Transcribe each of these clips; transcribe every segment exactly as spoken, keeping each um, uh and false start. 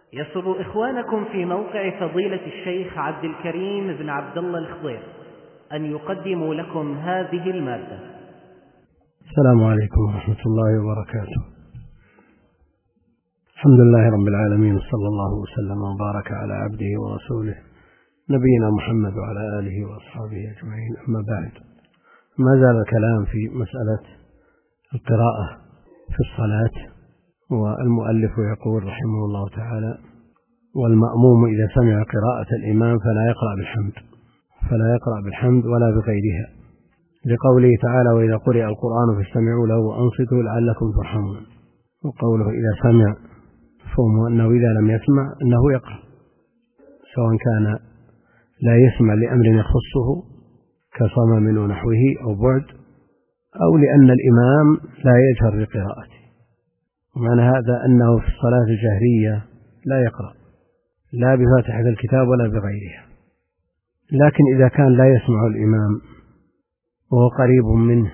يسر إخوانكم في موقع فضيلة الشيخ عبد الكريم بن عبد الله الخضير أن يقدموا لكم هذه المادة. السلام عليكم ورحمة الله وبركاته. الحمد لله رب العالمين، وصلى الله وسلم وبارك على عبده ورسوله نبينا محمد وعلى آله وأصحابه أجمعين. أما بعد، ما زال الكلام في مسألة القراءة في الصلاة، والمؤلف يقول رحمه الله تعالى: والمأموم إذا سمع قراءة الإمام فلا يقرأ بالحمد فلا يقرأ بالحمد ولا بغيرها، لقوله تعالى: وإذا قرئ القرآن فاستمعوا له وأنصتوا لعلكم ترحمون. وقوله إذا سمع فهم أنه إذا لم يسمع أنه يقرأ، سواء كان لا يسمع لأمر يخصه كصمم ونحوه أو بعد، أو لأن الإمام لا يجهر بقراءته. ومعنى هذا أنه في الصلاة الجهرية لا يقرأ لا بفاتحة الكتاب ولا بغيرها. لكن إذا كان لا يسمع الإمام وهو قريب منه،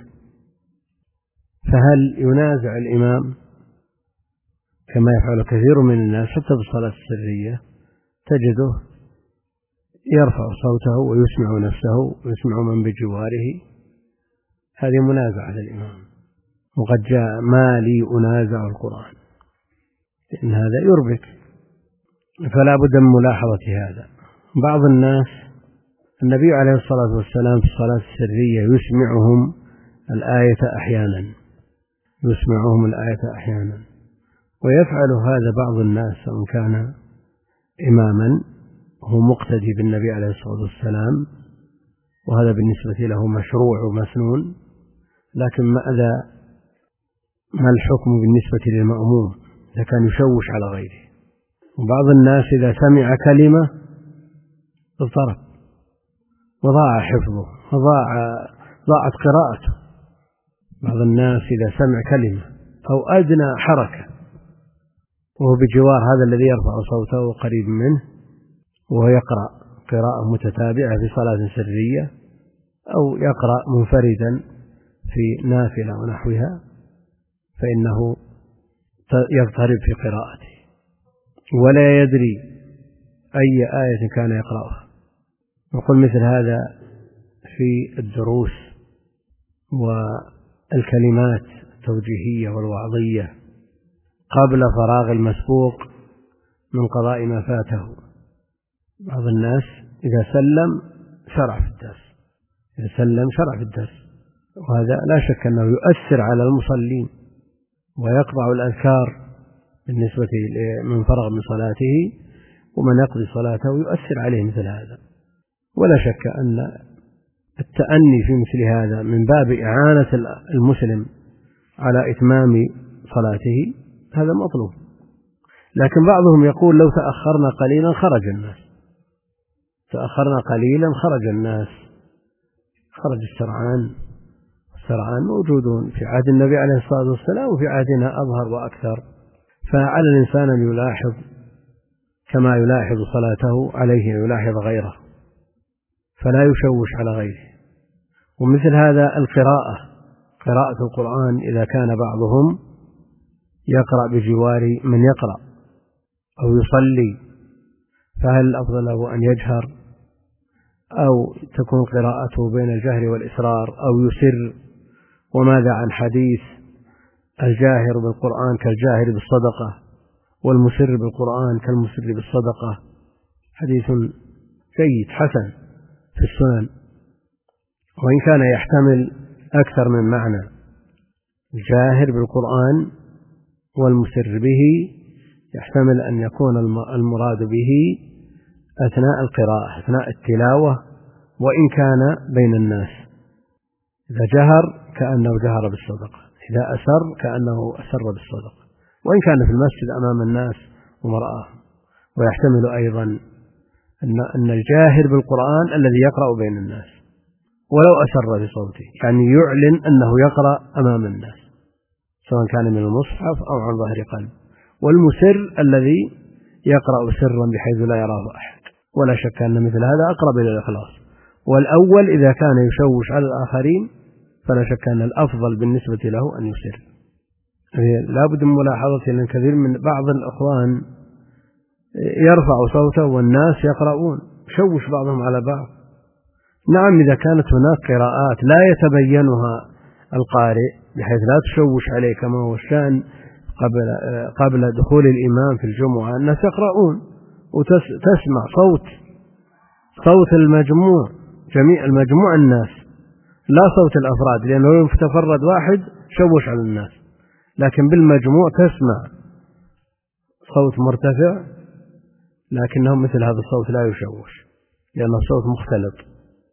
فهل ينازع الإمام كما يفعل كثير من الناس حتى في الصلاة السرية؟ تجده يرفع صوته ويسمع نفسه ويسمع من بجواره. هذه منازعة للإمام، وقد جاء: ما لي أنازع القرآن، إن هذا يربك، فلا بد من ملاحظة هذا. بعض الناس النبي عليه الصلاة والسلام في الصلاة السرية يسمعهم الآية أحيانا يسمعهم الآية أحيانا ويفعل هذا بعض الناس، سواء كان إماما هو مقتدي بالنبي عليه الصلاة والسلام، وهذا بالنسبة له مشروع ومسنون. لكن ماذا ما الحكم بالنسبة للمأموم إذا كان يشوش على غيره؟ وبعض الناس إذا سمع كلمة اضطرب وضاع حفظه وضاع ضاعت قراءته. بعض الناس إذا سمع كلمة أو أدنى حركة وهو بجوار هذا الذي يرفع صوته قريب منه وهو يقرأ قراءة متتابعة في صلاة سرية، أو يقرأ منفردا في نافلة ونحوها، فإنه يضطرب في قراءته ولا يدري أي آية كان يقرأها. وقل مثل هذا في الدروس والكلمات التوجيهية والوعظية قبل فراغ المسبوق من قضاء ما فاته. بعض الناس إذا سلم شرع في الدرس إذا سلم شرع في الدرس وهذا لا شك أنه يؤثر على المصلين، ويقطع الأذكار بالنسبة من فرغ من صلاته، ومن يقضي صلاته يؤثر عليه مثل هذا. ولا شك أن التأني في مثل هذا من باب إعانة المسلم على إتمام صلاته، هذا مطلوب. لكن بعضهم يقول: لو تأخرنا قليلا خرج الناس تأخرنا قليلا خرج الناس خرج السرعان. السرعان موجودون في عهد النبي عليه الصلاة والسلام، وفي عهدنا أظهر وأكثر. فعلى الإنسان أن يلاحظ كما يلاحظ صلاته، عليه أن يلاحظ غيره فلا يشوش على غيره. ومثل هذا القراءة قراءة القرآن، إذا كان بعضهم يقرأ بجوار من يقرأ أو يصلي، فهل الأفضل له أن يجهر أو تكون قراءته بين الجهر والإسرار أو يسر؟ وماذا عن حديث الجاهر بالقرآن كالجاهر بالصدقة والمسر بالقرآن كالمسر بالصدقة؟ حديث جيد حسن في السنن، وإن كان يحتمل أكثر من معنى. الجاهر بالقرآن والمسر به يحتمل أن يكون المراد به أثناء القراءة أثناء التلاوة، وإن كان بين الناس. إذا جهر كأنه جهر بالصدقة، إذا أسر كأنه أسر بالصدقة، وإن كان في المسجد أمام الناس ومرآه. ويحتمل أيضا أن الجاهر بالقرآن الذي يقرأ بين الناس ولو أسر بصوته، يعني يعلن أنه يقرأ أمام الناس سواء كان من المصحف أو عن ظهر قلب. والمسر الذي يقرأ سرا بحيث لا يراه أحد. ولا شك أن مثل هذا أقرب إلى الإخلاص. والأول إذا كان يشوش على الآخرين فلا شك أن الأفضل بالنسبة له أن يسر. لا بد من ملاحظة أن كثير من بعض الأخوان يرفع صوته والناس يقرؤون، يشوش بعضهم على بعض. نعم إذا كانت هناك قراءات لا يتبينها القارئ بحيث لا تشوش عليه كما هو الشأن قبل قبل دخول الإمام في الجمعة، الناس يقرؤون وتسمع صوت صوت المجموع، جميع المجموع الناس، لا صوت الأفراد، لأنه لو تفرد واحد شوش على الناس، لكن بالمجموع تسمع صوت مرتفع لكنه مثل هذا الصوت لا يشوش لأنه صوت مختلط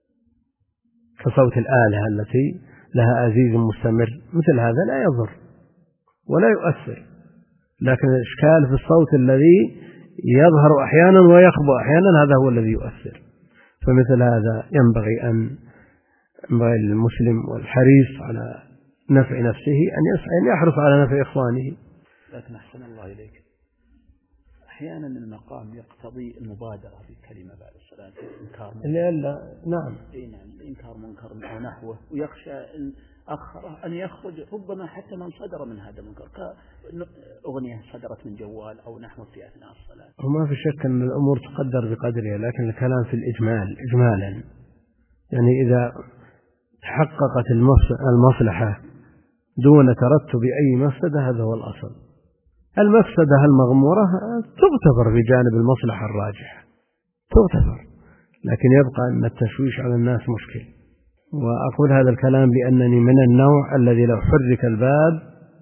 كصوت الآلة التي لها أزيز مستمر، مثل هذا لا يضر ولا يؤثر. لكن الإشكال في الصوت الذي يظهر أحيانا ويخبو أحيانا، هذا هو الذي يؤثر. فمثل هذا ينبغي أن ينبغي للمسلم والحريص على نفع نفسه أن يسعى أن يحرص على نفع إخوانه. لكن أحسن الله إليك، أحيانا المقام يقتضي المبادرة بالكلمة بعد الصلاة، إنكار منكر. لا نعم إنكار منكر أو نحوه، ويخشى إن أخره أن يخرج ربما حتى من صدر من هذا المنكر، كأغنية صدرت من جوال أو نحو في أثناء الصلاة. وما في شك أن الأمور تقدر بقدرها، لكن الكلام في الإجمال إجمالا، يعني إذا تحققت المصلحة دون ترتب أي مفسدة هذا هو الأصل. المفسدة المغمورة تغتفر في جانب المصلحة الراجحة تغتفر، لكن يبقى أن التشويش على الناس مشكل. وأقول هذا الكلام لأنني من النوع الذي لو حرك الباب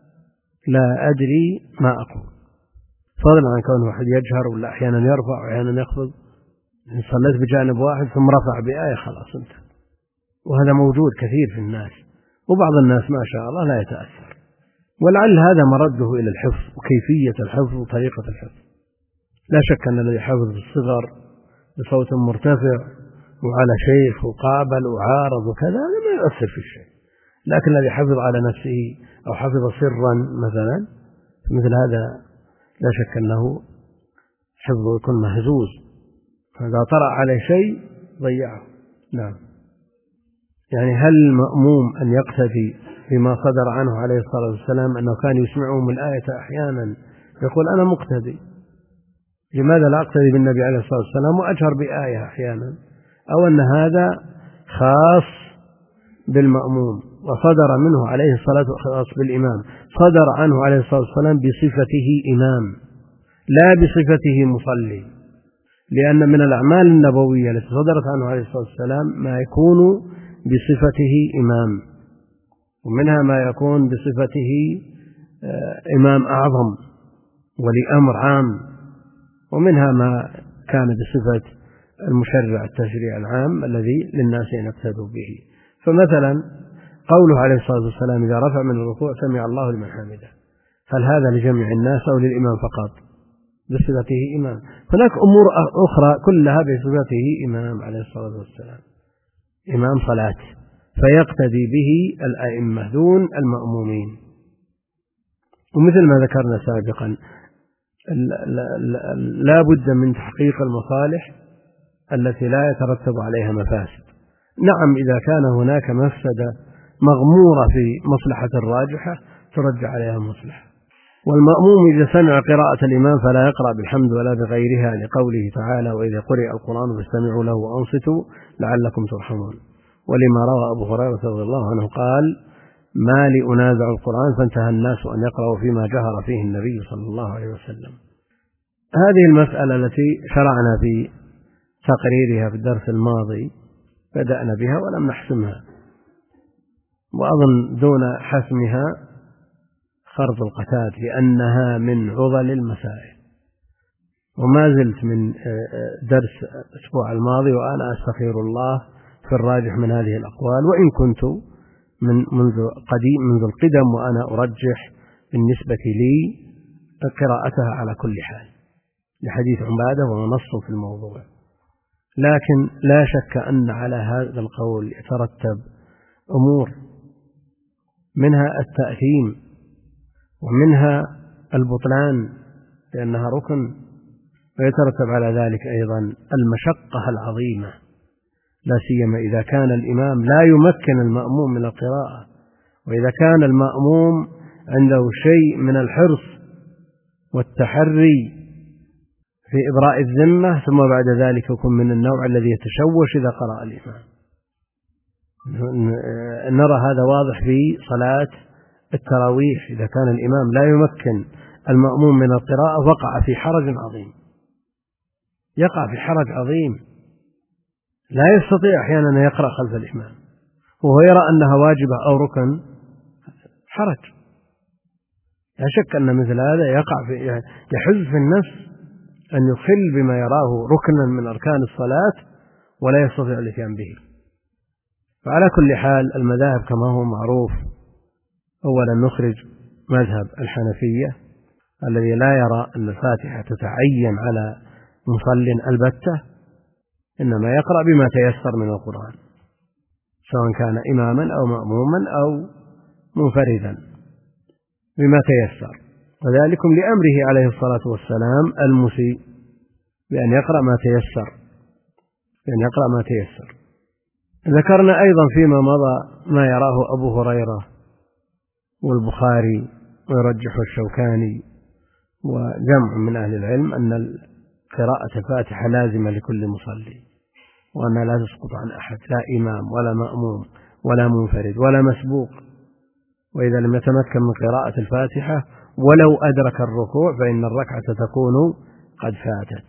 لا أدري ما أقول، فضلا عن كونه واحد يجهر ولا أحيانا يرفع وأحيانا يخفض. إن صليت بجانب واحد ثم رفع بآية خلاص انت، وهذا موجود كثير في الناس، وبعض الناس ما شاء الله لا يتأثر، ولعل هذا مرده إلى الحفظ وكيفية الحفظ وطريقة الحفظ. لا شك أن الذي حفظ بالصغر بصوت مرتفع وعلى شيخ وقابل وعارض وكذا هذا ما يؤثر في الشيء، لكن الذي حفظ على نفسه أو حفظ سرا مثلا مثل هذا لا شك أنه حفظه يكون مهزوز، فإذا طرأ عليه شيء ضيعه. نعم. يعني هل المأموم أن يقتدي بما صدر عنه عليه الصلاة والسلام أنه كان يسمعهم الآية أحيانا يقول أنا مقتدي، لماذا لا أقتدي بالنبي عليه الصلاة والسلام وأجهر بآية أحيانا؟ أو أن هذا خاص بالمأموم وصدر منه عليه الصلاة والسلام خاص بالإمام، صدر عنه عليه الصلاة والسلام بصفته إمام لا بصفته مصلي، لأن من الأعمال النبوية التي صدرت عنه عليه الصلاة والسلام ما يكون بصفته إمام، ومنها ما يكون بصفته إمام أعظم ولي أمر عام، ومنها ما كان بصفة المشرع التشريع العام الذي للناس أن يقتدوا به. فمثلا قوله عليه الصلاة والسلام إذا رفع من الركوع سمع الله لمن حمده، هل هذا لجميع الناس أو للإمام فقط؟ بصفته إمام. هناك أمور أخرى كلها بصفته إمام عليه الصلاة والسلام، إمام صلاة، فيقتدي به الأئمة دون المأمومين. ومثل ما ذكرنا سابقا لا بد من تحقيق المصالح التي لا يترتب عليها مفاسد. نعم إذا كان هناك مفسدة مغمورة في مصلحة راجحة ترجع عليها مصلحة. والمأموم إذا سمع قراءة الإمام فلا يقرأ بالحمد ولا بغيرها، لقوله تعالى وإذا قرئ القرآن فاستمعوا له وأنصتوا لعلكم ترحمون. ولما روى أبو هريرة رضي الله عنه قال ما لي أنازع القرآن فانتهى الناس أن يقرأوا فيما جهر فيه النبي صلى الله عليه وسلم. هذه المسألة التي شرعنا في تقريرها في الدرس الماضي بدأنا بها ولم نحسمها، وأظن دون حسمها خرط القتاد، لأنها من عضل المسائل. وما زلت من درس الأسبوع الماضي وأنا أستخير الله في الراجح من هذه الأقوال، وإن كنت من منذ قديم منذ القدم وأنا أرجح بالنسبة لي قراءتها على كل حال لحديث عبادة ونص في الموضوع. لكن لا شك أن على هذا القول يترتب أمور، منها التأثيم ومنها البطلان لأنها ركن، ويترتب على ذلك أيضا المشقة العظيمة، لا سيما إذا كان الإمام لا يمكن المأموم من القراءة، وإذا كان المأموم عنده شيء من الحرص والتحري في إبراء الذمة، ثم بعد ذلك يكون من النوع الذي يتشوش إذا قرأ الإمام. نرى هذا واضح في صلاة التراويح، إذا كان الإمام لا يمكن المأموم من القراءة وقع في حرج عظيم، يقع في حرج عظيم، لا يستطيع أحيانا أن يقرأ خلف الإمام وهو يرى أنها واجبة أو ركن، حرج. لا شك أن مثل هذا يقع في يحز في النفس أن يخل بما يراه ركنا من أركان الصلاة ولا يستطيع الاتيان به. فعلى كل حال المذاهب كما هو معروف، أولا نخرج مذهب الحنفية الذي لا يرى أن الفاتحة تتعين على مصل البتة، إنما يقرأ بما تيسر من القرآن سواء كان إماما أو مأموما أو منفردا بما تيسر، وذلكم لأمره عليه الصلاة والسلام المسيء بأن يقرأ ما تيسر بأن يقرأ ما تيسر. ذكرنا أيضا فيما مضى ما يراه أبو هريرة والبخاري ويرجح الشوكاني وجمع من أهل العلم أن قراءة الفاتحة لازمة لكل مصلي، وأنها لا تسقط عن أحد، لا إمام ولا مأموم ولا منفرد ولا مسبوق، وإذا لم يتمكن من قراءة الفاتحة ولو أدرك الركوع فإن الركعة تكون قد فاتت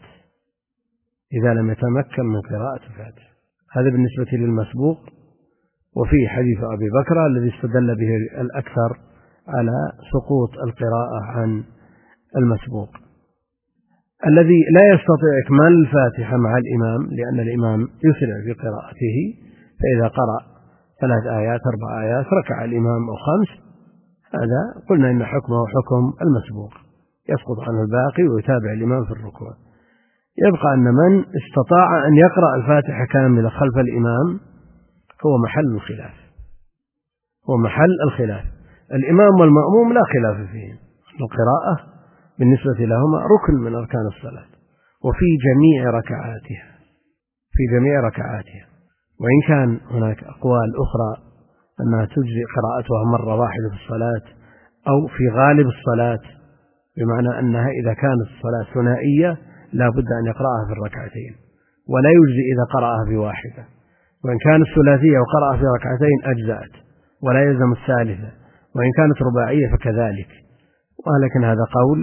إذا لم يتمكن من قراءة الفاتحة. هذا بالنسبة للمسبوق. وفي حديث أبي بكر الذي استدل به الأكثر على سقوط القراءة عن المسبوق، الذي لا يستطيع إكمال الفاتحة مع الإمام لأن الإمام يسرع في قراءته، فإذا قرأ ثلاث آيات أربع آيات ركع الإمام أو خمس، هذا قلنا إن حكمه حكم المسبوق، يسقط عنه الباقي ويتابع الإمام في الركوع. يبقى أن من استطاع أن يقرأ الفاتحة كاملة خلف الإمام هو محل الخلاف، هو محل الخلاف. الإمام والمأموم لا خلاف فيهم، القراءة بالنسبة لهما ركن من أركان الصلاة وفي جميع ركعاتها في جميع ركعاتها وإن كان هناك أقوال أخرى أنها تجزي قراءتها مرة واحدة في الصلاة أو في غالب الصلاة، بمعنى أنها إذا كانت الصلاة ثنائية لا بد أن يقرأها في الركعتين ولا يجزي إذا قرأها في واحدة، وإن كانت ثلاثية وقرأها في ركعتين أجزأت ولا يلزم الثالثة، وإن كانت رباعية فكذلك. ولكن هذا قول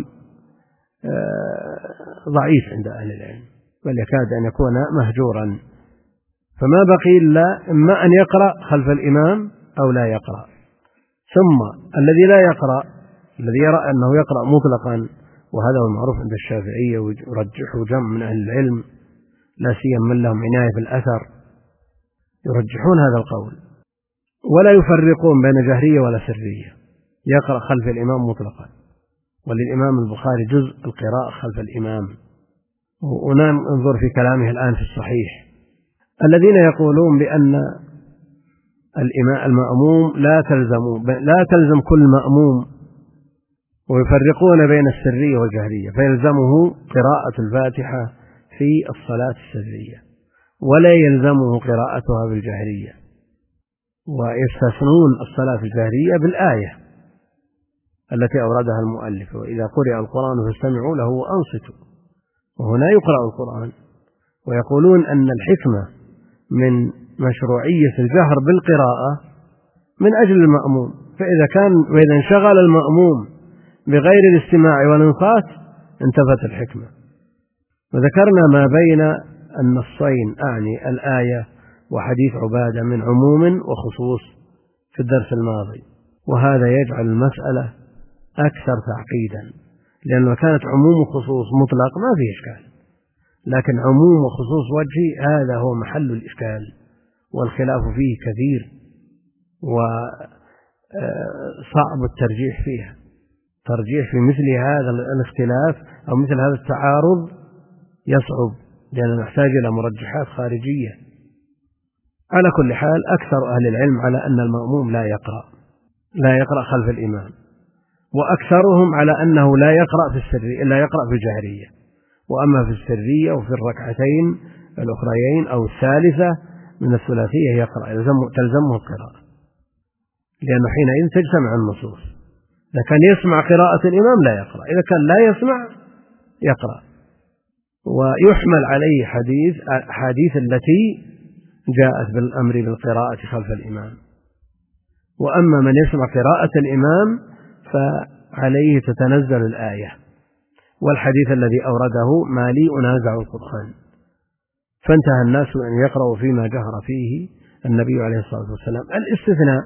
ضعيف عند أهل العلم، بل يكاد أن يكون مهجورا. فما بقي إلا إما أن يقرأ خلف الإمام أو لا يقرأ. ثم الذي لا يقرأ، الذي يرى أنه يقرأ مطلقا، وهذا هو المعروف عند الشافعية ويرجحه جمع من أهل العلم لا سيما من لهم عناية في الأثر، يرجحون هذا القول ولا يفرقون بين جهرية ولا سرية، يقرأ خلف الإمام مطلقا. وللإمام البخاري جزء القراءة خلف الإمام، وننظر في كلامه الآن في الصحيح. الذين يقولون بأن المأموم لا تلزم لا تلزم كل مأموم، ويفرقون بين السرية والجهرية، فيلزمه قراءة الفاتحة في الصلاة السرية ولا يلزمه قراءتها بالجهرية، ويستثنون الصلاة الجهرية بالآية التي أوردها المؤلف: وإذا قرئ القرآن فاستمعوا له وأنصتوا. وهنا يقرأ القرآن، ويقولون أن الحكمة من مشروعية الجهر بالقراءة من أجل المأموم، فإذا كان وإذا انشغل المأموم بغير الاستماع والانصات انتفت الحكمة. وذكرنا ما بين النصين أعني الآية وحديث عبادة من عموم وخصوص في الدرس الماضي، وهذا يجعل المسألة أكثر تعقيدا، لأن لو كانت عموم وخصوص مطلق ما فيه إشكال، لكن عموم وخصوص وجهي هذا هو محل الإشكال، والخلاف فيه كثير وصعب الترجيح فيها. ترجيح في مثل هذا الاختلاف أو مثل هذا التعارض يصعب، لأنه نحتاج إلى مرجحات خارجية. على كل حال أكثر أهل العلم على أن المأموم لا يقرأ لا يقرأ خلف الإمام، وأكثرهم على أنه لا يقرأ في السرية إلا يقرأ في الجهرية، وأما في السرية وفي الركعتين الأخريين أو الثالثة من الثلاثية يقرأ، تلزمه القراءة، لأنه حينئذ تجتمع النصوص. إذا كان يسمع قراءة الإمام لا يقرأ، إذا كان لا يسمع يقرأ. ويحمل عليه حديث حديث التي جاءت بالأمر بالقراءة خلف الإمام. وأما من يسمع قراءة الإمام فعليه تتنزل الآية، والحديث الذي أورده ما لي أنازع القرآن، فانتهى الناس أن يقرأوا فيما جهر فيه النبي عليه الصلاة والسلام. الاستثناء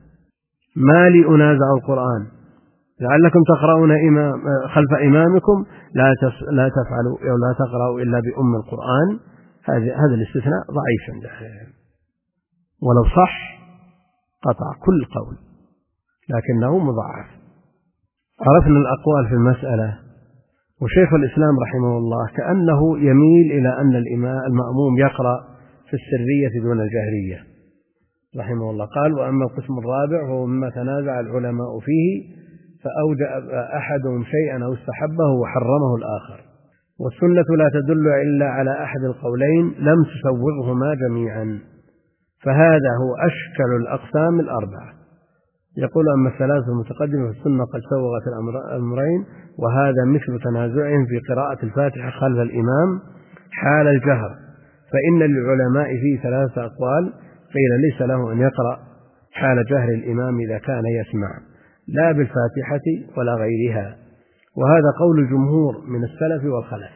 ما لي أنازع القرآن لعلكم تقرؤون إمام خلف إمامكم لا لا تفعلوا أو لا تقرأوا إلا بأم القرآن، هذا الاستثناء ضعيف عند أهل العلم، ولو صح قطع كل قول لكنه مضاعف. عرفنا الأقوال في المسألة، وشيخ الإسلام رحمه الله كأنه يميل إلى أن المأموم يقرأ في السرية دون الجهرية رحمه الله. قال: وأما القسم الرابع هو مما تنازع العلماء فيه فأوجب أحدهم شيئا أو استحبه وحرمه الآخر، والسنة لا تدل إلا على أحد القولين لم تسوغهما جميعا، فهذا هو أشكل الأقسام الأربعة. يقول: أما الثلاثة المتقدمة في السنة قد سوغت الأمرين، وهذا مثل تنازعهم في قراءة الفاتحة خلف الإمام حال الجهر، فإن للعلماء فيه ثلاثة أقوال. قيل: ليس له أن يقرأ حال جهر الإمام إذا كان يسمع لا بالفاتحة ولا غيرها، وهذا قول الجمهور من السلف والخلف.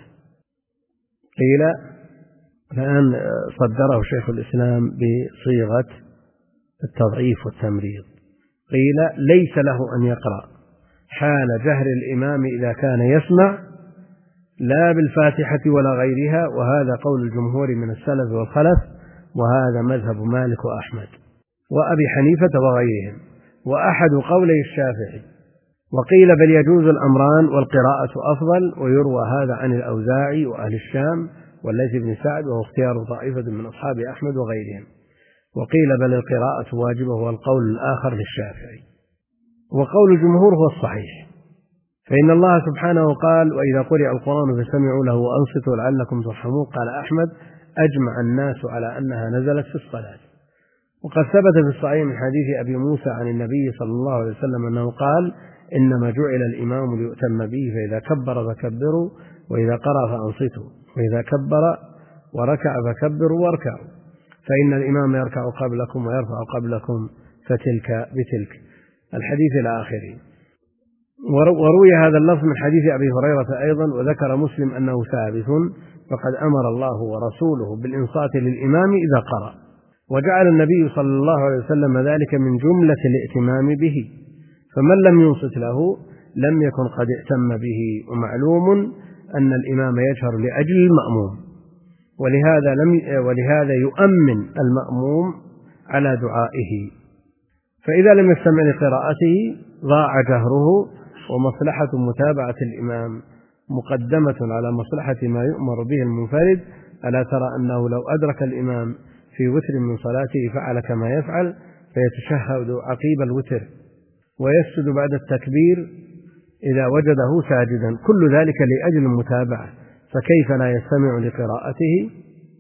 قيل الآن صدره شيخ الإسلام بصيغة التضعيف والتمريض، قيل: ليس له أن يقرأ حال جهر الإمام إذا كان يسمع لا بالفاتحة ولا غيرها، وهذا قول الجمهور من السلف والخلف، وهذا مذهب مالك وأحمد وأبي حنيفة وغيرهم، وأحد قولي الشافعي. وقيل: بل يجوز الأمران والقراءة أفضل، ويروى هذا عن الأوزاعي وأهل الشام والليث بن سعد، وهو اختيار طائفة من أصحاب أحمد وغيرهم. وقيل: بل القراءة واجبة، هو القول الآخر للشافعي. وقول الجمهور هو الصحيح، فإن الله سبحانه قال: وإذا قرئ القرآن فاستمعوا له وأنصتوا لعلكم ترحمون. قال أحمد: أجمع الناس على أنها نزلت في الصلاة. وقد ثبت في الصحيح من حديث أبي موسى عن النبي صلى الله عليه وسلم أنه قال: إنما جعل الإمام ليؤتم به، فإذا كبر فكبروا، وإذا قرأ فأنصتوا، وإذا كبر وركع فكبروا واركعوا، فإن الإمام يركع قبلكم ويرفع قبلكم، فتلك بتلك. الحديث إلى آخره. وروي هذا اللفظ من حديث أبي هريرة أيضا، وذكر مسلم أنه ثابت، فقد أمر الله ورسوله بالإنصات للإمام إذا قرأ، وجعل النبي صلى الله عليه وسلم ذلك من جملة الائتمام به، فمن لم ينصت له لم يكن قد ائتم به. ومعلوم أن الإمام يجهر لأجل المأموم، ولهذا, لم ولهذا يؤمن المأموم على دعائه، فإذا لم يستمع لقراءته ضاع جهره، ومصلحة متابعة الإمام مقدمة على مصلحة ما يؤمر به المنفرد. ألا ترى أنه لو أدرك الإمام في وتر من صلاته فعل كما يفعل، فيتشهد عقيب الوتر ويسجد بعد التكبير إذا وجده ساجدا، كل ذلك لأجل المتابعة، فكيف لا يستمع لقراءته؟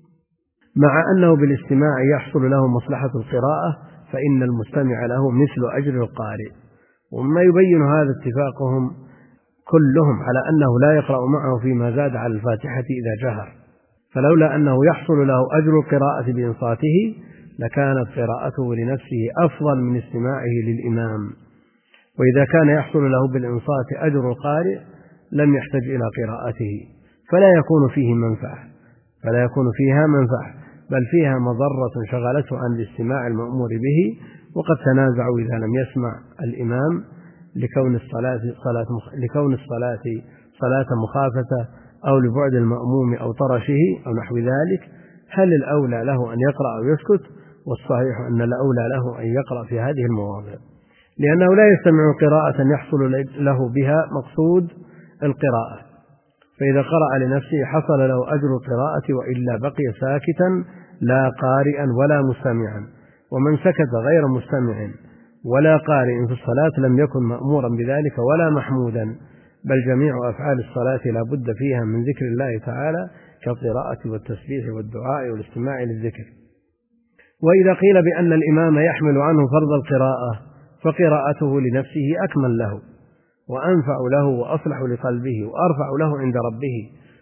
مع أنه بالاستماع يحصل له مصلحة القراءة، فإن المستمع له مثل أجر القارئ. وما يبين هذا اتفاقهم كلهم على أنه لا يقرأ معه فيما زاد على الفاتحة إذا جهر، فلولا أنه يحصل له أجر القراءة بإنصاته لكانت قراءته لنفسه أفضل من استماعه للإمام. وإذا كان يحصل له بالإنصات أجر القارئ لم يحتج إلى قراءته، فلا يكون فيه منفعة فلا يكون فيها منفعة بل فيها مضرة شغلته عن الاستماع المأمور به. وقد تنازعوا إذا لم يسمع الإمام لكون الصلاة صلاة لكون الصلاة صلاة مخافة أو لبعد المأموم أو طرشه أو نحو ذلك، هل الأولى له أن يقرأ أو يسكت؟ والصحيح أن الأولى له أن يقرأ في هذه المواضع، لأنه لا يستمع قراءة يحصل له بها مقصود القراءة، فإذا قرأ لنفسه حصل له أجر القراءة، وإلا بقي ساكتا لا قارئا ولا مستمعا. ومن سكت غير مستمع ولا قارئ في الصلاة لم يكن مأمورا بذلك ولا محمودا، بل جميع أفعال الصلاة لا بد فيها من ذكر الله تعالى كالقراءة والتسبيح والدعاء والاستماع للذكر. وإذا قيل بأن الإمام يحمل عنه فرض القراءة فقراءته لنفسه أكمل له وأنفع له وأصلح لقلبه وأرفع له عند ربه،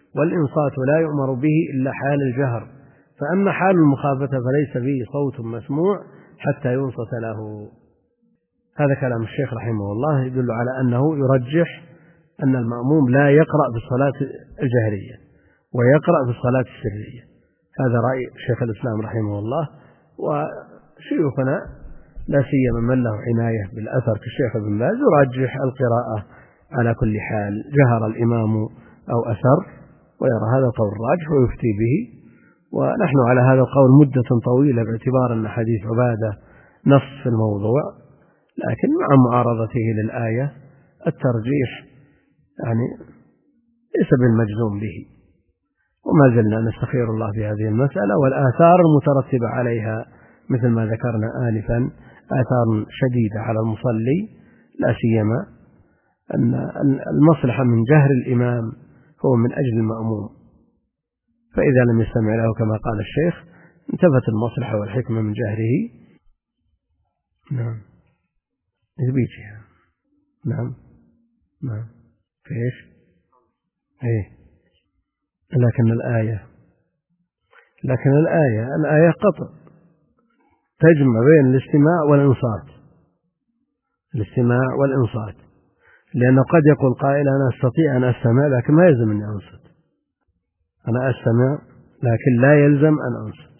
والإنصات لا يؤمر به إلا حال الجهر، فأما حال المخافة فليس فيه صوت مسموع حتى ينصت له. هذا كلام الشيخ رحمه الله يدل على أنه يرجح أن المأموم لا يقرأ بالصلاة الجهرية ويقرأ بالصلاة السرية. هذا رأي شيخ الإسلام رحمه الله، وشيوخنا لا سيما من له عناية بالأثر كالشيخ ابن باز يرجح القراءة على كل حال، جهر الإمام أو أسر، ويرى هذا القول الراجح ويفتي به. ونحن على هذا القول مدة طويلة باعتبار أن حديث عبادة نص في الموضوع، لكن مع معارضته للآية الترجيح يعني ليس بالمجزوم به، وما زلنا نستخير الله في هذه المسألة. والآثار المترتبة عليها مثل ما ذكرنا آنفا آثار شديدة على المصلي، لا سيما أن المصلحة من جهر الإمام هو من أجل المأموم، فإذا لم يستمع له كما قال الشيخ انتفت المصلحة والحكمة من جهره. نعم يبيتها. نعم نعم كيف ايه لكن الآية لكن الآية الآية قطع تجمع بين الاستماع والإنصات، الاستماع والإنصات، لأنه قد يقول قائل أنا أستطيع أن أستمع لكن ما يلزم أن أنصت، أنا أستمع لكن لا يلزم أن أنصت،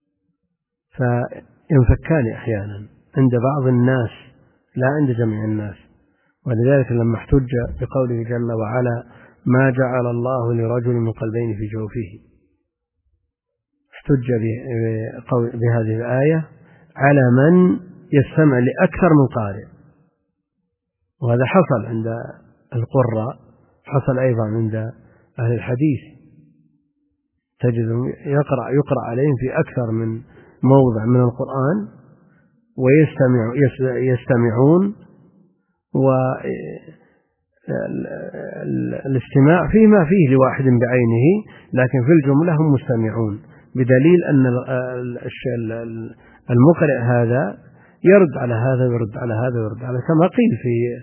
فينفكان أحيانا عند بعض الناس لا عند جميع الناس. ولذلك لما احتج بقوله جل وعلا ما جعل الله لرجل من قلبين في جوفه، احتج بهذه الآية على من يستمع لأكثر من قارئ، وهذا حصل عند القراء، حصل أيضا عند أهل الحديث، تجد يقرأ, يقرأ عليهم في أكثر من موضع من القرآن ويستمع يستمعون، والاستماع فيما فيه لواحد بعينه، لكن في الجملة هم مستمعون، بدليل أن المقرئ هذا يرد على هذا ويرد على هذا ويرد على، كما قيل في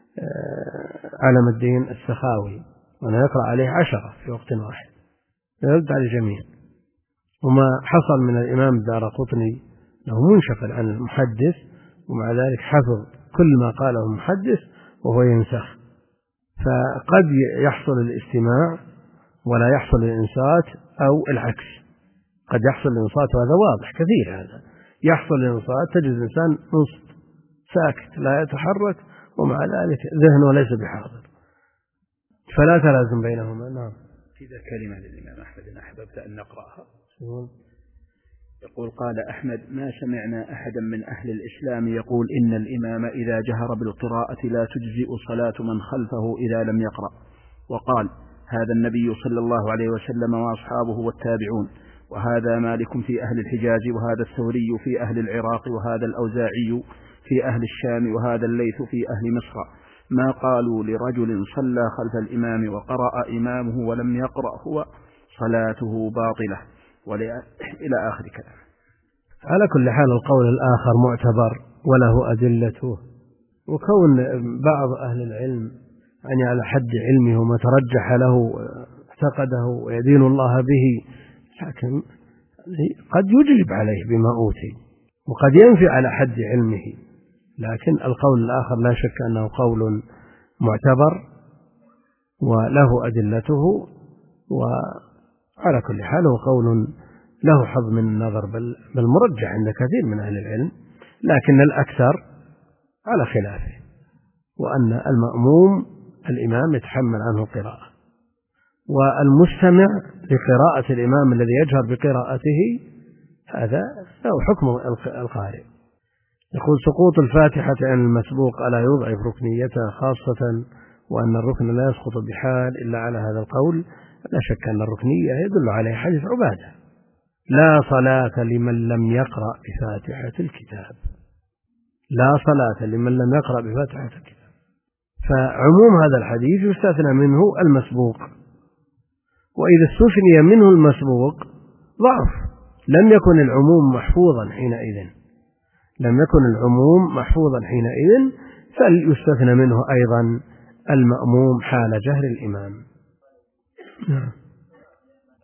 علم الدين السخاوي وأنا يقرأ عليه عشرة في وقت واحد يرد على الجميع. وما حصل من الإمام الدارقطني له منشغل عن المحدث، ومع ذلك حفظ كل ما قاله المحدث وهو ينسخ، فقد يحصل الاستماع ولا يحصل الإنصات أو العكس، قد يحصل الإنصات وهذا واضح كثير، هذا يحصل الإنصات تجد الإنسان منصت ساكت لا يتحرك ومع ذلك ذهنه ليس بحاضر، فلا تلازم بينهما. نعم. كذا كلمة للإمام أحمد أن أحببت أن نقرأها. يقول قال أحمد ما سمعنا أحدا من أهل الإسلام يقول إن الإمام إذا جهر بالقراءة لا تجزئ صلاة من خلفه إذا لم يقرأ، وقال هذا النبي صلى الله عليه وسلم وأصحابه والتابعون، وهذا مالك في أهل الحجاز، وهذا الثوري في أهل العراق، وهذا الأوزاعي في أهل الشام، وهذا الليث في أهل مصر، ما قالوا لرجل صلى خلف الإمام وقرأ إمامه ولم يقرأ هو صلاته باطلة، إلى آخر كلام. على كل حال القول الآخر معتبر وله أدلته، وكون بعض أهل العلم يعني على حد علمه وما ترجح له اعتقده ويدين الله به، لكن قد يجلب عليه بما أوتي وقد ينفي على حد علمه، لكن القول الآخر لا شك أنه قول معتبر وله أدلته، وعلى كل حال هو قول له حظ من النظر بل مرجح عند كثير من أهل العلم، لكن الأكثر على خلافه، وأن المأموم الإمام يتحمل عنه القراءة، والمستمع لقراءة الإمام الذي يجهر بقراءته هذا له حكم القارئ. يقول سقوط الفاتحة عن المسبوق ألا يضعف ركنيتها خاصة، وأن الركن لا يسقط بحال إلا على هذا القول. لا شك أن الركنية يدل عليه حديث عبادة لا صلاة لمن لم يقرأ بفاتحة الكتاب، لا صلاة لمن لم يقرأ بفاتحة الكتاب، فعموم هذا الحديث يستثنى منه المسبوق، وإذا استثني منه المسبوق ضعف، لم يكن العموم محفوظا حينئذ لم يكن العموم محفوظا حينئذ فليستثنى منه أيضا المأموم حال جهر الإمام.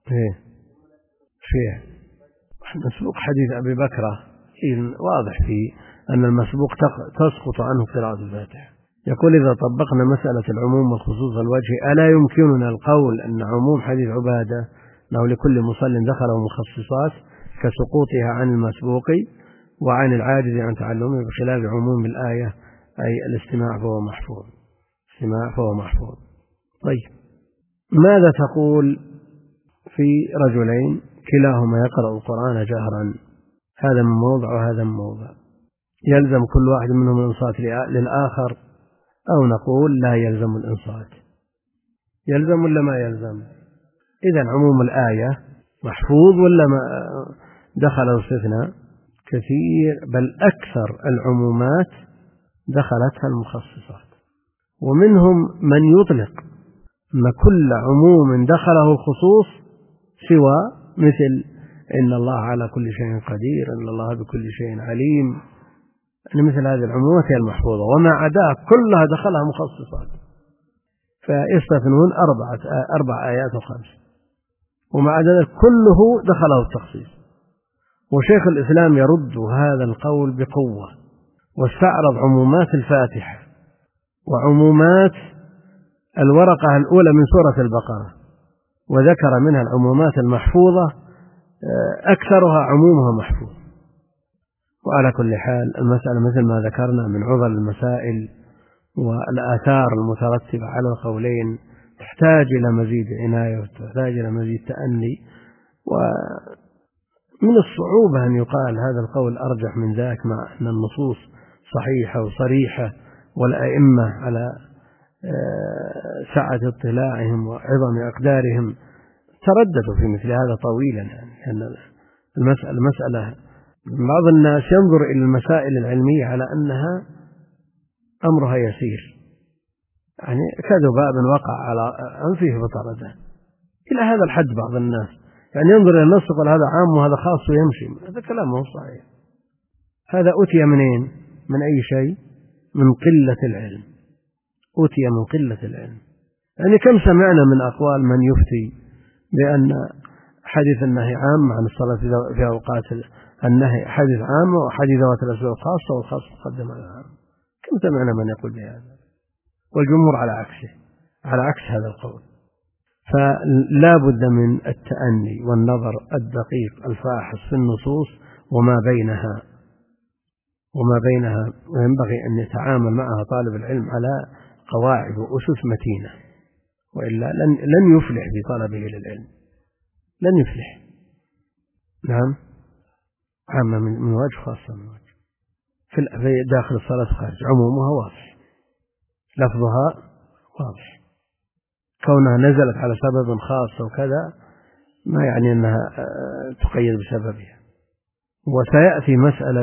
إيه فيه مسبوق حديث أبي بكرة واضح فيه أن المسبوق تسقط عنه قراءة الفاتحة. يقول إذا طبقنا مسألة العموم والخصوص الوجه ألا يمكننا القول أن عموم حديث عبادة له لكل مصل دخله مخصصات كسقوطها عن المسبوق وعن العاجز عن تعلمه بخلاف عموم الآية أي الاستماع فهو محفوظ استماع فهو محفوظ. طيب ماذا تقول في رجلين كلاهما يقرأ القرآن جهرا، هذا من موضع وهذا من موضع، يلزم كل واحد منهم الإنصات للآخر أو نقول لا يلزم الإنصات؟ يلزم ولا ما يلزم؟ إذن عموم الآية محفوظ ولا ما دخل استثناء؟ كثير بل أكثر العمومات دخلتها المخصصات، ومنهم من يطلق أن كل عموم دخله الخصوص سوى مثل إن الله على كل شيء قدير، إن الله بكل شيء عليم، أن مثل هذه العمومات هي المحفوظة، وما عداها كلها دخلها مخصصات، فيستثنون أربعة أربع آيات وخمس، وما عدا ذلك كله دخله التخصيص. وشيخ الإسلام يرد هذا القول بقوة، واستعرض عمومات الفاتحة وعمومات الورقة الأولى من سورة البقرة، وذكر منها العمومات المحفوظة أكثرها عمومها محفوظ. وعلى كل حال المسألة مثل ما ذكرنا من عضل المسائل والآثار المترتبة على القولين تحتاج إلى مزيد عناية وتحتاج إلى مزيد تأني، ومن الصعوبة أن يقال هذا القول أرجح من ذاك مع أن النصوص صحيحة وصريحة والأئمة على سعة اطلاعهم وعظم أقدارهم ترددوا في مثل هذا طويلا، يعني أن المسألة مسألة بعض الناس ينظر إلى المسائل العلمية على أنها أمرها يسير، يعني كذباب وقع على أنفه فطرده، إلى هذا الحد بعض الناس يعني ينظر إلى النص يقول هذا عام وهذا خاص ويمشي. هذا كلام مو صحيح، هذا أتي منين؟ من أي شيء؟ من قلة العلم، أتي من قلة العلم. يعني كم سمعنا من أقوال من يفتي بأن حديث النهي عام عن الصلاة في أوقات النهي حديث عام وحديث ذوات الأسباب خاصة والخاص مقدم على العام، كم سمعنا من يقول بهذا، والجمهور على عكسه، على عكس هذا القول. فلا بد من التأني والنظر الدقيق الفاحص في النصوص وما بينها وما بينها وينبغي أن يتعامل معها طالب العلم على قواعد وأسس متينة، وإلا لن, لن يفلح في طلبه للعلم، لن يفلح. نعم، عامة من وجه خاصة من وجه في داخل الصلاة خارج، عمومها واضح، لفظها واضح، كونها نزلت على سبب خاص وكذا ما يعني أنها تقيد بسببها. وسيأتي مسألة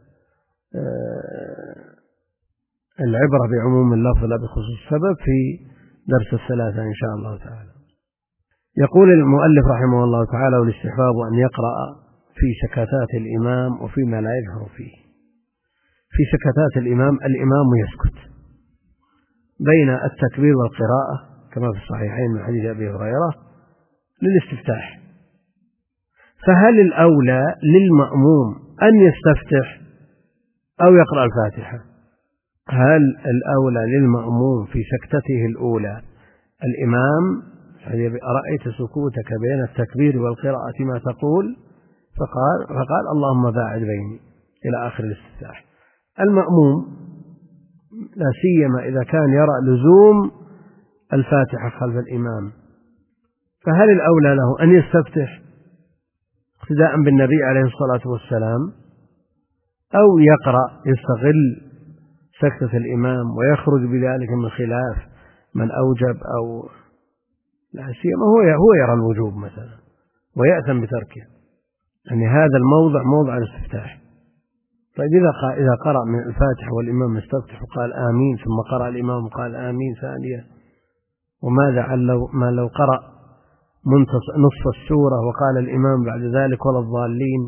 العبرة بعموم اللفظ لا بخصوص السبب في درس الثلاثة إن شاء الله تعالى. يقول المؤلف رحمه الله تعالى: والاستحباب أن يقرأ في سكتات الإمام وفيما لا يجهر فيه. في سكتات الإمام الإمام يسكت بين التكبير والقراءة كما في الصحيحين من حديث أبي هريرة للاستفتاح، فهل الأولى للمأموم أن يستفتح أو يقرأ الفاتحة؟ هل الأولى للمأموم في سكتته الأولى الإمام أرأيت سكوتك بين التكبير والقراءة ما تقول؟ فقال, فقال اللهم باعد بيني إلى آخر الاستفتاح. المأموم لا سيما إذا كان يرى لزوم الفاتحة خلف الإمام، فهل الأولى له أن يستفتح اقتداء بالنبي عليه الصلاة والسلام، أو يقرأ يستغل سكتة الإمام ويخرج بذلك من خلاف من أوجب، أو لا سيما هو هو يرى الوجوب مثلا ويأثم بتركه، يعني هذا الموضع موضع الاستفتاح. طيب إذا إذا قرأ من الفاتحة والإمام يستفتح وقال آمين ثم قرأ الإمام وقال آمين ثانية، وماذا عن لو ما لو قرأ نصف السورة وقال الإمام بعد ذلك ولا الضالين؟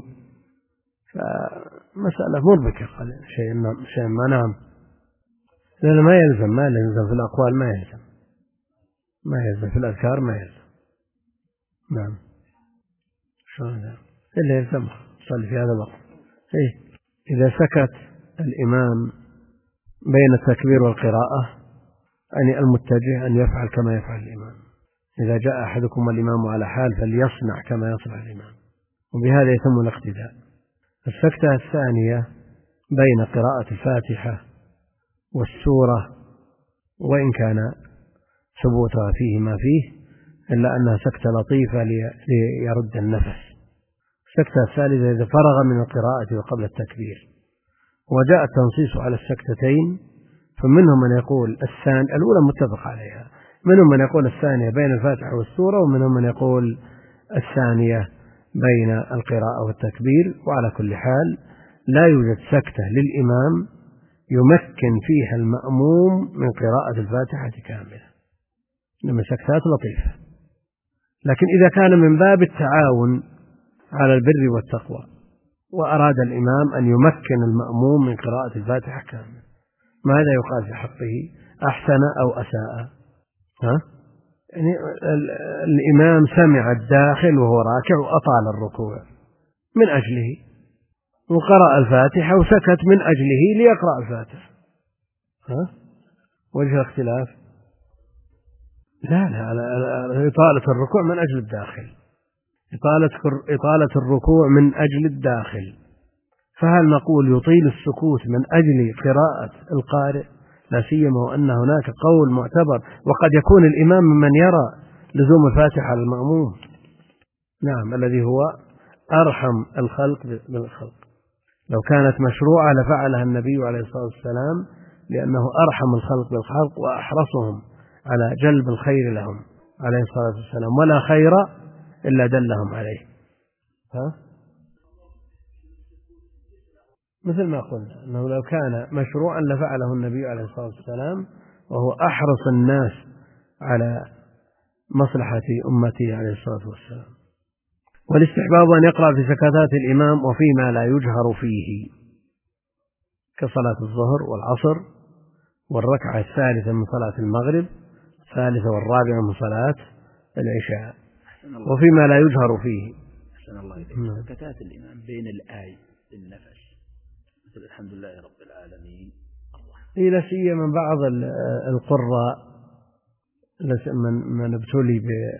فمسألة مربكة شيء شيء ما نعم، لأنه ما يلزم ما يلزم في الأقوال، ما يلزم ما يلزم في الأذكار ما يلزم. نعم. الليل ثم صلي في هذا الوقت. إيه؟ إذا سكت الإمام بين التكبير والقراءة يعني المتجه أن يفعل كما يفعل الإمام. إذا جاء أحدكم الإمام على حال فليصنع كما يصنع الإمام، وبهذا يتم الاقتداء. السكتة الثانية بين قراءة الفاتحة والسورة، وإن كان ثبوتها فيه ما فيه إلا أنها سكتة لطيفة ليرد النفس. السكتة الثالثة إذا فرغ من القراءة وقبل التكبير. وجاء التنصيص على السكتتين، فمنهم من يقول الثانية الأولى متفق عليها، منهم من يقول الثانية بين الفاتحة والسورة، ومنهم من يقول الثانية بين القراءة والتكبير. وعلى كل حال لا يوجد سكتة للإمام يمكن فيها المأموم من قراءة الفاتحة كاملة، لما سكتات لطيفة. لكن إذا كان من باب التعاون على البر والتقوى وأراد الإمام أن يمكن المأموم من قراءة الفاتحة كاملة، ماذا يقال في حقه؟ أحسن أو أساء؟ ها؟ يعني الإمام سمع الداخل وهو راكع وأطال الركوع من أجله، وقرأ الفاتحة وسكت من أجله ليقرأ الفاتحة، ها؟ وجه الاختلاف؟ لا لا، إطالة الركوع من أجل الداخل، إطالة إطالة الركوع من أجل الداخل. فهل نقول يطيل السكوت من أجل قراءة القارئ؟ لا سيما وأن هناك قول معتبر وقد يكون الإمام ممن يرى لزوم الفاتحة للمأموم، نعم، الذي هو أرحم الخلق بالخلق. لو كانت مشروعة لفعلها النبي عليه الصلاة والسلام، لأنه أرحم الخلق بالخلق وأحرصهم على جلب الخير لهم عليه الصلاة والسلام، ولا خير إلا دلهم عليه. ها؟ مثل ما قلنا أنه لو كان مشروعا لفعله النبي عليه الصلاة والسلام، وهو أحرص الناس على مصلحة أمته عليه الصلاة والسلام. والاستحباب أن يقرأ في سكتات الإمام وفيما لا يجهر فيه، كصلاة الظهر والعصر والركعة الثالثة من صلاة المغرب، الثالثة والرابعة من صلاة العشاء، وفيما لا يجهر فيه. أحسن الله إليك. سكتات الإمام بين الآي النفس، مثل الحمد لله رب العالمين، الله، لا سيما من بعض القراء من من ابتلي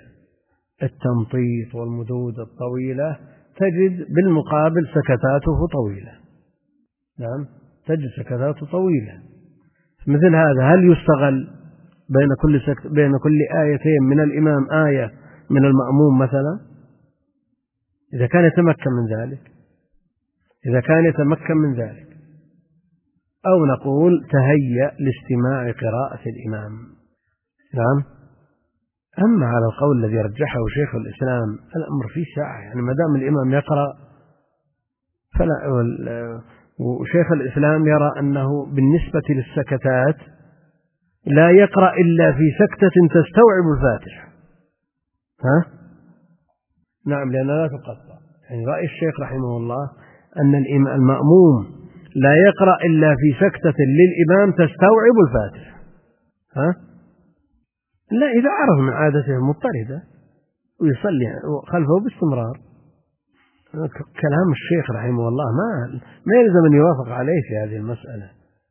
بالتمطيط والمدود الطويلة تجد بالمقابل سكتاته طويلة. نعم، تجد سكتاته طويلة. مثل هذا هل يستغل بين كل سكت بين كل آيتين من الإمام آية من المأموم مثلا؟ إذا كان يتمكن من ذلك، إذا كان يتمكن من ذلك، أو نقول تهيأ لاستماع قراءة الإمام. نعم. أما على القول الذي رجحه شيخ الإسلام الأمر فيه ساعة، يعني ما دام الإمام يقرأ فلا. وشيخ الإسلام يرى أنه بالنسبة للسكتات لا يقرأ إلا في سكتة تستوعب الفاتحة. ها؟ نعم، لأنها لا تقطع. يعني رأي الشيخ رحمه الله أن المأموم لا يقرأ إلا في سكتة للإمام تستوعب الفاتحة. ها؟ لا، إذا عرف من عادته المضطردة ويصلي خلفه باستمرار. كلام الشيخ رحمه الله ما ما يلزم أن يوافق عليه في هذه المسألة.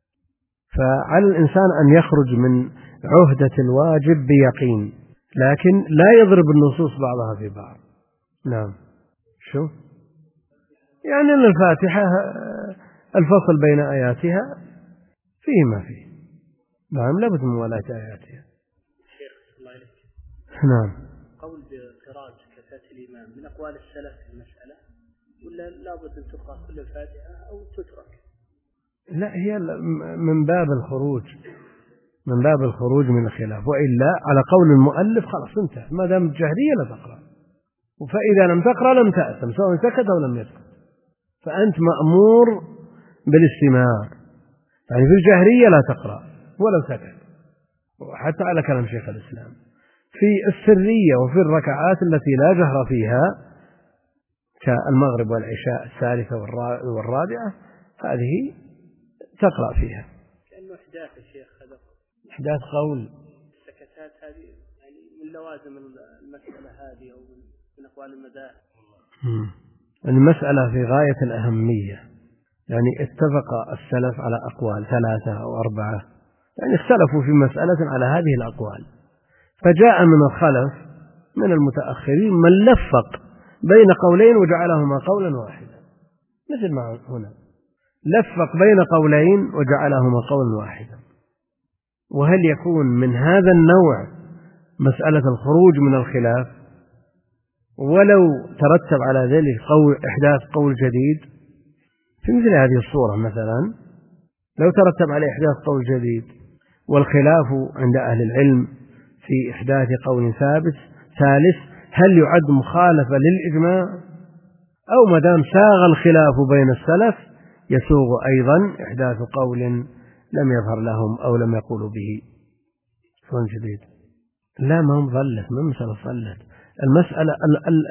فعلى الإنسان أن يخرج من عهدة الواجب بيقين، لكن لا يضرب النصوص بعضها في بعض. نعم. شو؟ يعني أن الفاتحة الفصل بين آياتها فيه ما فيه. نعم، لابد من ولاية آياتها. شيخ الله يلك. نعم. قول بقراءة سكتات الإمام من أقوال السلف في المسألة، ولا لابد أن تقرأ كل الفاتحة أو تترك؟ لا، هي من باب الخروج من باب الخروج من الخلاف، وإلا على قول المؤلف خلاص انتهى، ما دام الجهرية لا تقرأ، فإذا لم تقرأ لم تأثم سواء سكت أو لم يسكت، فأنت مأمور بالاستماع. يعني في الجهرية لا تقرأ ولو سكت، حتى على كلام شيخ الإسلام. في السرية وفي الركعات التي لا جهر فيها كالمغرب والعشاء الثالثة والرابعة هذه تقرأ فيها. كأنه إحداث الشيخ هذا إحداث قول. السكتات هذه يعني من لوازم المسألة هذه أو من أقوال المذاهب. المسألة في غاية الأهمية، يعني اتفق السلف على أقوال ثلاثة أو أربعة، يعني اختلفوا في مسألة على هذه الأقوال، فجاء من الخلف من المتأخرين من لفق بين قولين وجعلهما قولا واحدا، مثل ما هنا لفق بين قولين وجعلهما قولا واحدا. وهل يكون من هذا النوع مسألة الخروج من الخلاف ولو ترتب على ذلك قول إحداث قول جديد في مثل هذه الصورة؟ مثلا لو ترتب على إحداث قول جديد والخلاف عند أهل العلم في إحداث قول ثابت ثالث، هل يعد مخالفة للإجماع، أو مدام ساغ الخلاف بين السلف يسوغ أيضا إحداث قول لم يظهر لهم أو لم يقولوا به شون جديد؟ لا، ما هم ظلت، ما مسألة ظلت. المسألة ال ال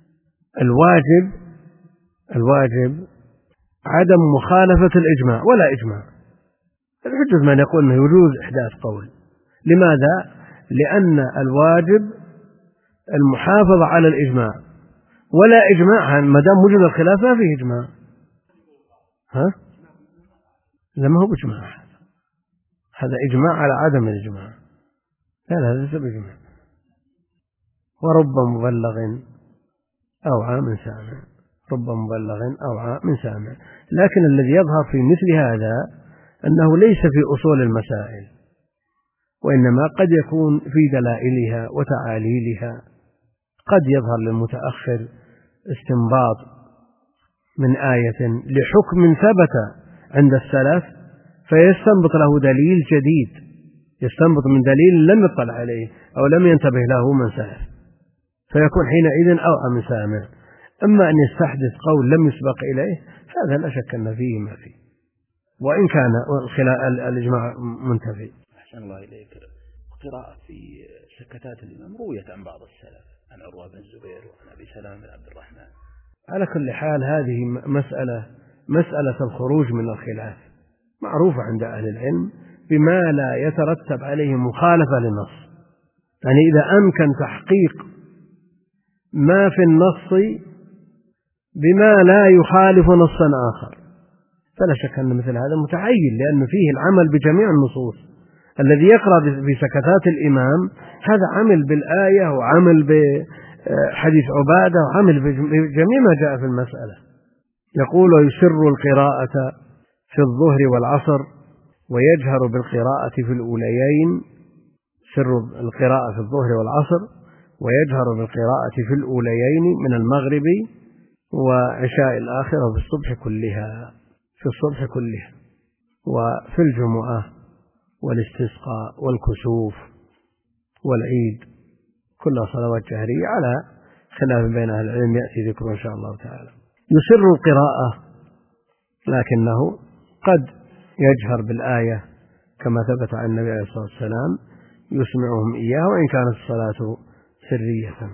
الواجب الواجب عدم مخالفة الإجماع ولا إجماع. الحجة من يقول أنه يجوز إحداث قول. لماذا؟ لأن الواجب المحافظة على الإجماع، ولا إجماع ما دام وجد الخلاف ما فيه إجماع. ها؟ لما هو بإجماع، هذا إجماع على عدم الإجماع. لا لا ليس بإجماع. ورب مبلغ أوعى من سامع، رب مبلغ أوعى من سامع. لكن الذي يظهر في مثل هذا أنه ليس في أصول المسائل، وإنما قد يكون في دلائلها وتعاليلها. قد يظهر للمتأخر استنباط من آية لحكم ثبت عند السلف فيستنبط له دليل جديد، يستنبط من دليل لم يطلع عليه أو لم ينتبه له من سلف، فيكون حينئذ أوعى من سامع. أما أن يستحدث قول لم يسبق إليه هذا لا شك أن فيه ما فيه، وإن كان الإجماع منتفي. أحسن الله إليك. قراءة في سكتات الإمام رويت عن بعض السلف، عن عروة بن الزبير وعن أبي سلام بن عبد الرحمن. على كل حال هذه مسألة مسألة الخروج من الخلاف معروفة عند أهل العلم بما لا يترتب عليه مخالفة للنص. يعني إذا أمكن تحقيق ما في النص بما لا يخالف نصا آخر فلا شك أن مثل هذا متعين، لأن فيه العمل بجميع النصوص. الذي يقرأ بسكتات الإمام هذا عمل بالآية وعمل بحديث عبادة وعمل بجميع ما جاء في المسألة. يقول ويسر القراءة في الظهر والعصر ويجهر بالقراءة في الأوليين، سر القراءة في الظهر والعصر ويجهر بالقراءة في الأوليين من المغرب وعشاء الآخرة وفي الصبح كلها، في الصبح كلها وفي الجمعة والاستسقاء والكسوف والعيد، كلها صلوات جهرية على خلاف بين أهل العلم يأتي ذكره إن شاء الله تعالى. يسر القراءة لكنه قد يجهر بالآية كما ثبت عن النبي عليه الصلاة والسلام يسمعهم إياه وإن كانت الصلاة سرية.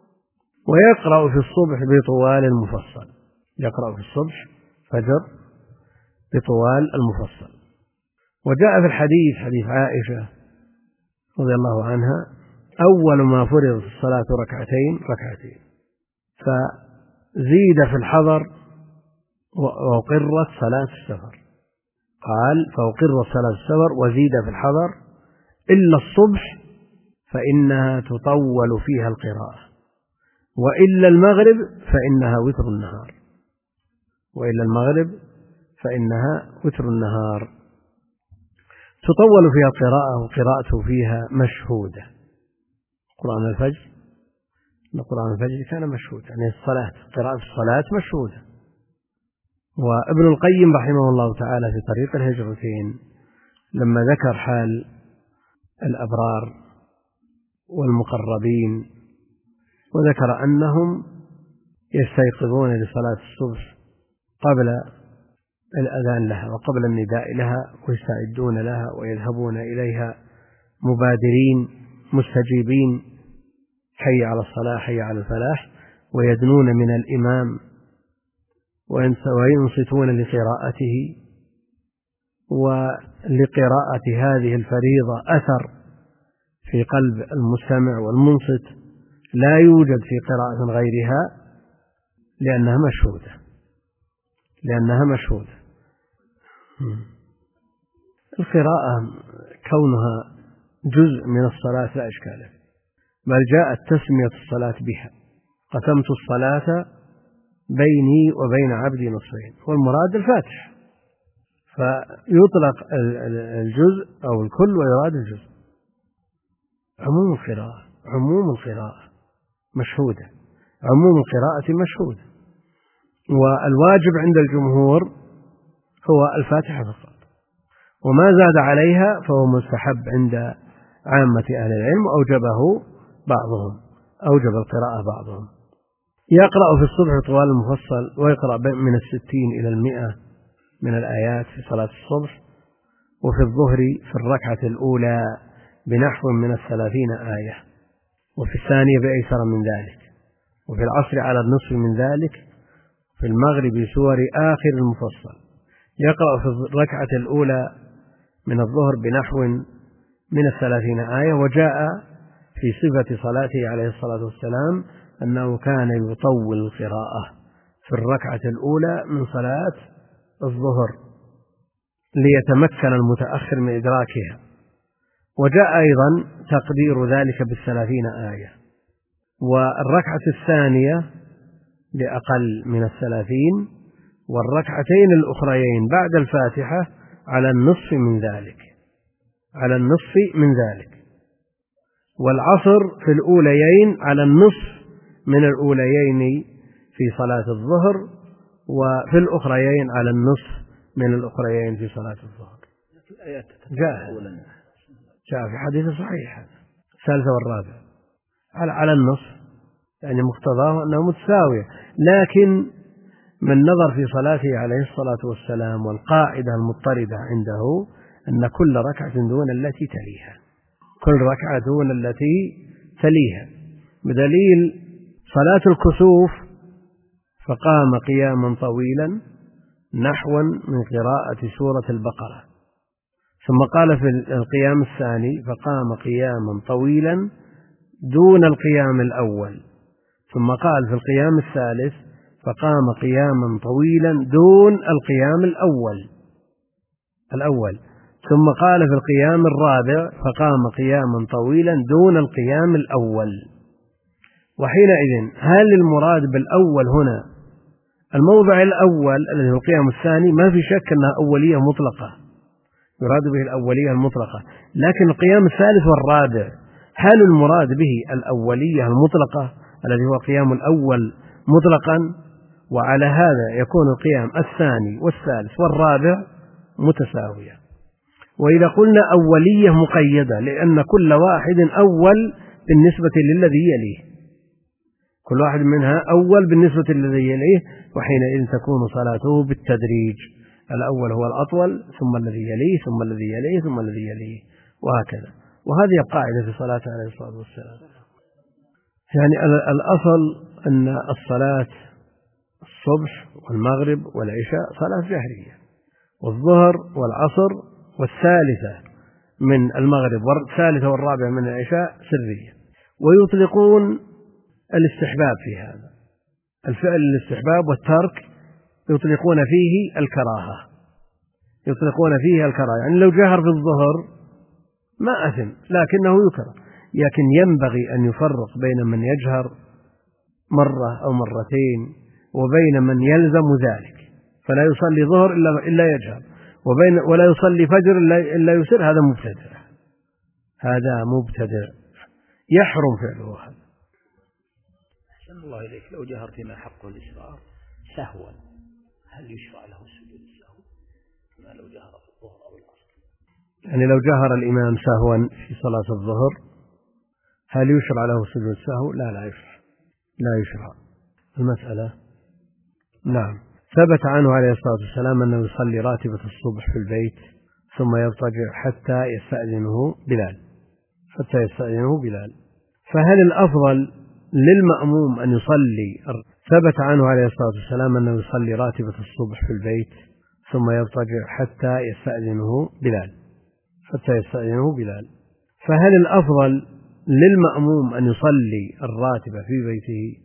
ويقرأ في الصبح بطوال المفصل، يقرأ في الصبح فجر بطوال المفصل. وجاء في الحديث حديث عائشة رضي الله عنها أول ما فرض في الصلاة ركعتين ركعتين فزيد في الحضر وأقرت صلاة السفر، قال فأقرت صلاة السفر وزيد في الحضر إلا الصبح فإنها تطول فيها القراءة، وإلا المغرب فإنها وتر النهار، وإلا المغرب فإنها وتر النهار تطول فيها القراءة، وقراءته فيها مشهودة. قرآن الفجر قرآن الفجر كان مشهودا، يعني الصلاة قراءة الصلاة مشهودة. وابن القيم رحمه الله تعالى في طريق الهجرتين لما ذكر حال الأبرار والمقربين وذكر أنهم يستيقظون لصلاة الصبح قبل الأذان لها وقبل النداء لها ويستعدون لها ويذهبون إليها مبادرين مستجيبين، حي على الصلاة حي على الفلاح، ويدنون من الإمام وينصتون لقراءته. ولقراءة هذه الفريضة أثر في قلب المستمع والمنصت لا يوجد في قراءة غيرها، لأنها مشهودة لأنها مشهودة القراءة كونها جزء من الصلاة لا إشكال فيه، بل جاءت تسمية الصلاة بها: قسمت الصلاة بيني وبين عبدي نصفين، والمراد الفاتحة، فيطلق الجزء أو الكل ويراد الجزء. عموم القراءة عموم القراءة مشهودة عموم القراءة مشهودة، والواجب عند الجمهور هو الفاتحة فقط، وما زاد عليها فهو مستحب عند عامة أهل العلم، أوجبه بعضهم أوجب القراءة بعضهم. يقرأ في الصبح طوال المفصل، ويقرأ من الستين إلى المئة من الآيات في صلاة الصبح، وفي الظهر في الركعة الأولى بنحو من الثلاثين آية، وفي الثانية بأيسر من ذلك، وفي العصر على النصف من ذلك، في المغرب سور آخر المفصل. يقرأ في الركعة الأولى من الظهر بنحو من الثلاثين آية. وجاء في صفة صلاته عليه الصلاة والسلام أنه كان يطول القراءة في الركعة الأولى من صلاة الظهر ليتمكن المتأخر من إدراكها. وجاء أيضا تقدير ذلك بالثلاثين آية، والركعة الثانية لأقل من الثلاثين، والركعتين الأخريين بعد الفاتحة على النصف من ذلك على النصف من ذلك والعصر في الأوليين على النصف من الأوليين في صلاة الظهر، وفي الأخريين على النصف من الأخريين في صلاة الظهر. جاء جاء في حديث صحيح الثالثة والرابعة على على النصف، يعني مقتضاه أنه متساوية، لكن من نظر في صلاته عليه الصلاة والسلام والقاعدة المضطردة عنده أن كل ركعة دون التي تليها كل ركعة دون التي تليها بدليل صلاة الكسوف فقام قياما طويلا نحوا من قراءة سورة البقرة، ثم قال في القيام الثاني فقام قياما طويلا دون القيام الأول، ثم قال في القيام الثالث فقام قياما طويلا دون القيام الأول الأول ثم قال في القيام الرابع فقام قياما طويلا دون القيام الأول. وحينئذ هل المراد بالأول هنا الموضع الأول الذي هو القيام الثاني؟ ما في شك أنها أولية مطلقة، يراد به الأولية المطلقة، لكن القيام الثالث والرابع هل المراد به الأولية المطلقة الذي هو القيام الأول مطلقا؟ وعلى هذا يكون القيام الثاني والثالث والرابع متساوية. وإذا قلنا أولية مقيدة لأن كل واحد أول بالنسبة للذي يليه كل واحد منها أول بالنسبة للذي يليه وحينئذ تكون صلاته بالتدريج، الأول هو الأطول ثم الذي يليه ثم الذي يليه ثم الذي يليه وهكذا. وهذه القاعدة في صلاة عليه الصلاة والسلام. يعني الأصل أن الصلاة الصبح والمغرب والعشاء صلاة جهرية، والظهر والعصر والثالثة من المغرب والثالثة والرابعة من العشاء سرية. ويطلقون الاستحباب في هذا، الفعل الاستحباب والترك يطلقون فيه الكراهة يطلقون فيه الكراهة يعني لو جهر في الظهر ما أثم لكنه يكره، لكن ينبغي أن يفرق بين من يجهر مرة أو مرتين وبين من يلزم ذلك، فلا يصلي ظهر إلا, إلا يجهر، وبين ولا يصلي فجر إلا يسر، هذا مبتدع هذا مبتدع يحرم فعله هذا. أحسن الله إليك، لو جهر فيما حقه الإسرار سهوا هل يشرع له السجود السهو كما لو جهر في الظهر أو العصر؟ يعني لو جهر الإمام سهوا في صلاة الظهر هل يشرع له السجود السهو؟ لا لا يشرع لا يشرع المسألة. نعم، ثبت عنه عليه الصلاة والسلام أنه يصلي راتبة الصبح في البيت ثم يضطجع حتى يستأذنه بلال حتى يستأذنه بلال فهل الأفضل للمأموم أن يصلي؟ ثبت عنه عليه الصلاة والسلام أنه يصلي راتبة الصبح في البيت ثم يضطجع حتى يستأذنه بلال حتى يستأذنه بلال فهل الأفضل للمأموم أن يصلي الراتبة في بيته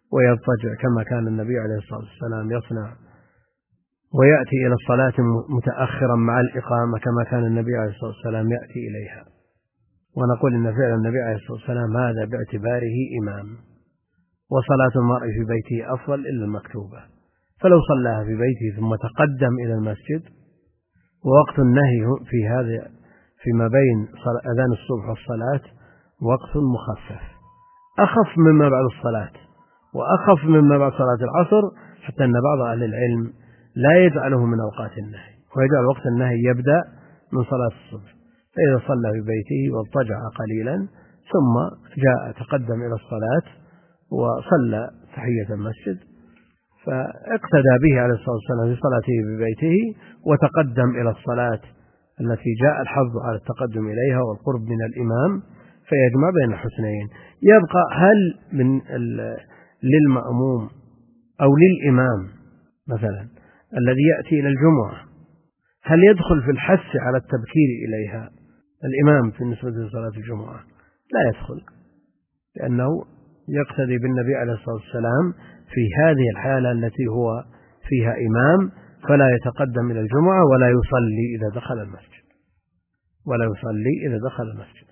ويضطجع كما كان النبي عليه الصلاة والسلام يصنع، ويأتي إلى الصلاة متأخرا مع الإقامة كما كان النبي عليه الصلاة والسلام يأتي إليها. ونقول إن فعل النبي عليه الصلاة والسلام هذا باعتباره إمام، وصلاة المرء في بيته أفضل إلا المكتوبة، فلو صلاها في بيته ثم تقدم إلى المسجد، ووقت النهي في هذا فيما بين أذان الصبح والصلاة وقت مخفف، أخف مما بعد الصلاة وأخف مما بعد صلاة العصر، حتى أن بعض أهل العلم لا يجعله من أوقات النهي، ويجعل وقت النهي يبدأ من صلاة الصبح. فإذا صلى في بيته واضطجع قليلا ثم جاء تقدم إلى الصلاة وصلى تحية المسجد، فاقتدى به عليه الصلاة والسلام في صلاته في بيته وتقدم إلى الصلاة التي جاء الحظ على التقدم إليها والقرب من الإمام، فيجمع بين الحسنين. يبقى هل من للمأموم أو للإمام مثلا الذي يأتي إلى الجمعة هل يدخل في الحث على التبكير إليها الإمام في نسبة لصلاة الجمعة؟ لا يدخل، لأنه يقتدي بالنبي عليه الصلاة والسلام في هذه الحالة التي هو فيها إمام، فلا يتقدم إلى الجمعة ولا يصلي إذا دخل المسجد ولا يصلي إذا دخل المسجد.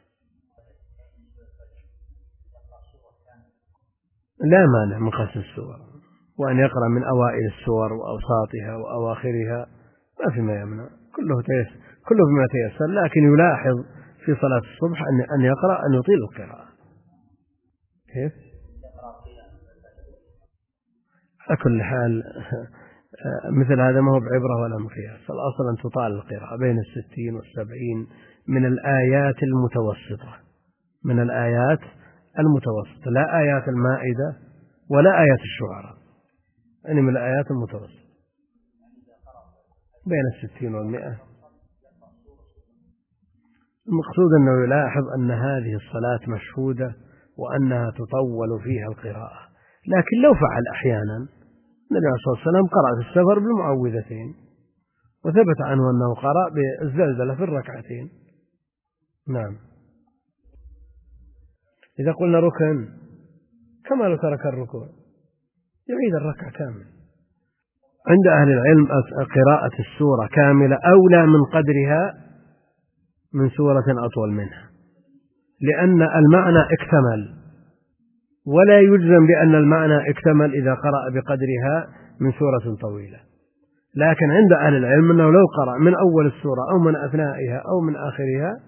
لا مانع من قص السور، وأن يقرأ من أوائل السور وأوساطها وأواخرها ما في ما يمنع، كله تيسر، كله بما تيسر، لكن يلاحظ في صلاة الصبح أن يقرأ أن يطيل القراءة. كيف؟ على كل حال مثل هذا ما هو بعبرة ولا مقياس، الأصل أن تطال القراءة بين الستين والسبعين من الآيات المتوسطة، من الآيات المتوسطة، لا آيات المائدة ولا آيات الشعراء، يعني من الآيات المتوسطة بين الستين والمئة. المقصود أنه يلاحظ أن هذه الصلاة مشهودة وأنها تطول فيها القراءة، لكن لو فعل أحيانا النبي عليه الصلاة والسلام قرأ في السفر بالمعوذتين، وثبت عنه أنه قرأ بالزلزلة في الركعتين. نعم. إذا قلنا ركن كما لو ترك الركوع يعيد الركعة كامل. عند أهل العلم قراءة السورة كاملة أولى من قدرها من سورة أطول منها، لأن المعنى اكتمل، ولا يجزم بأن المعنى اكتمل إذا قرأ بقدرها من سورة طويلة. لكن عند أهل العلم أنه لو قرأ من أول السورة أو من أثنائها أو من آخرها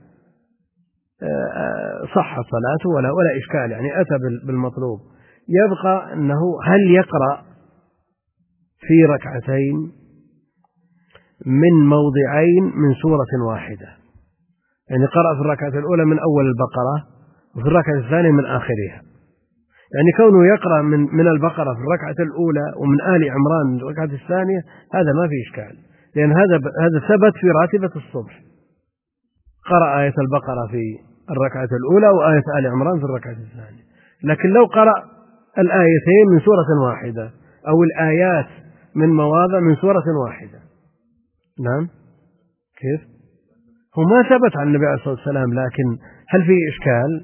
صح صلاته ولا ولا إشكال، يعني أتى بالمطلوب. يبقى أنه هل يقرأ في ركعتين من موضعين من سورة واحدة، يعني قرأ في الركعة الأولى من أول البقرة وفي الركعة الثانية من آخرها، يعني كونه يقرأ من من البقرة في الركعة الأولى ومن آل عمران من الركعة الثانية هذا ما في إشكال، لأن هذا هذا ثبت في راتبة الصبح، قرأ آية البقرة في الركعة الأولى وآية آل عمران في الركعة الثانية. لكن لو قرأ الآيتين من سورة واحدة أو الآيات من مواضع من سورة واحدة، نعم كيف؟ هو ما ثبت عن النبي عليه الصلاة والسلام، لكن هل فيه إشكال؟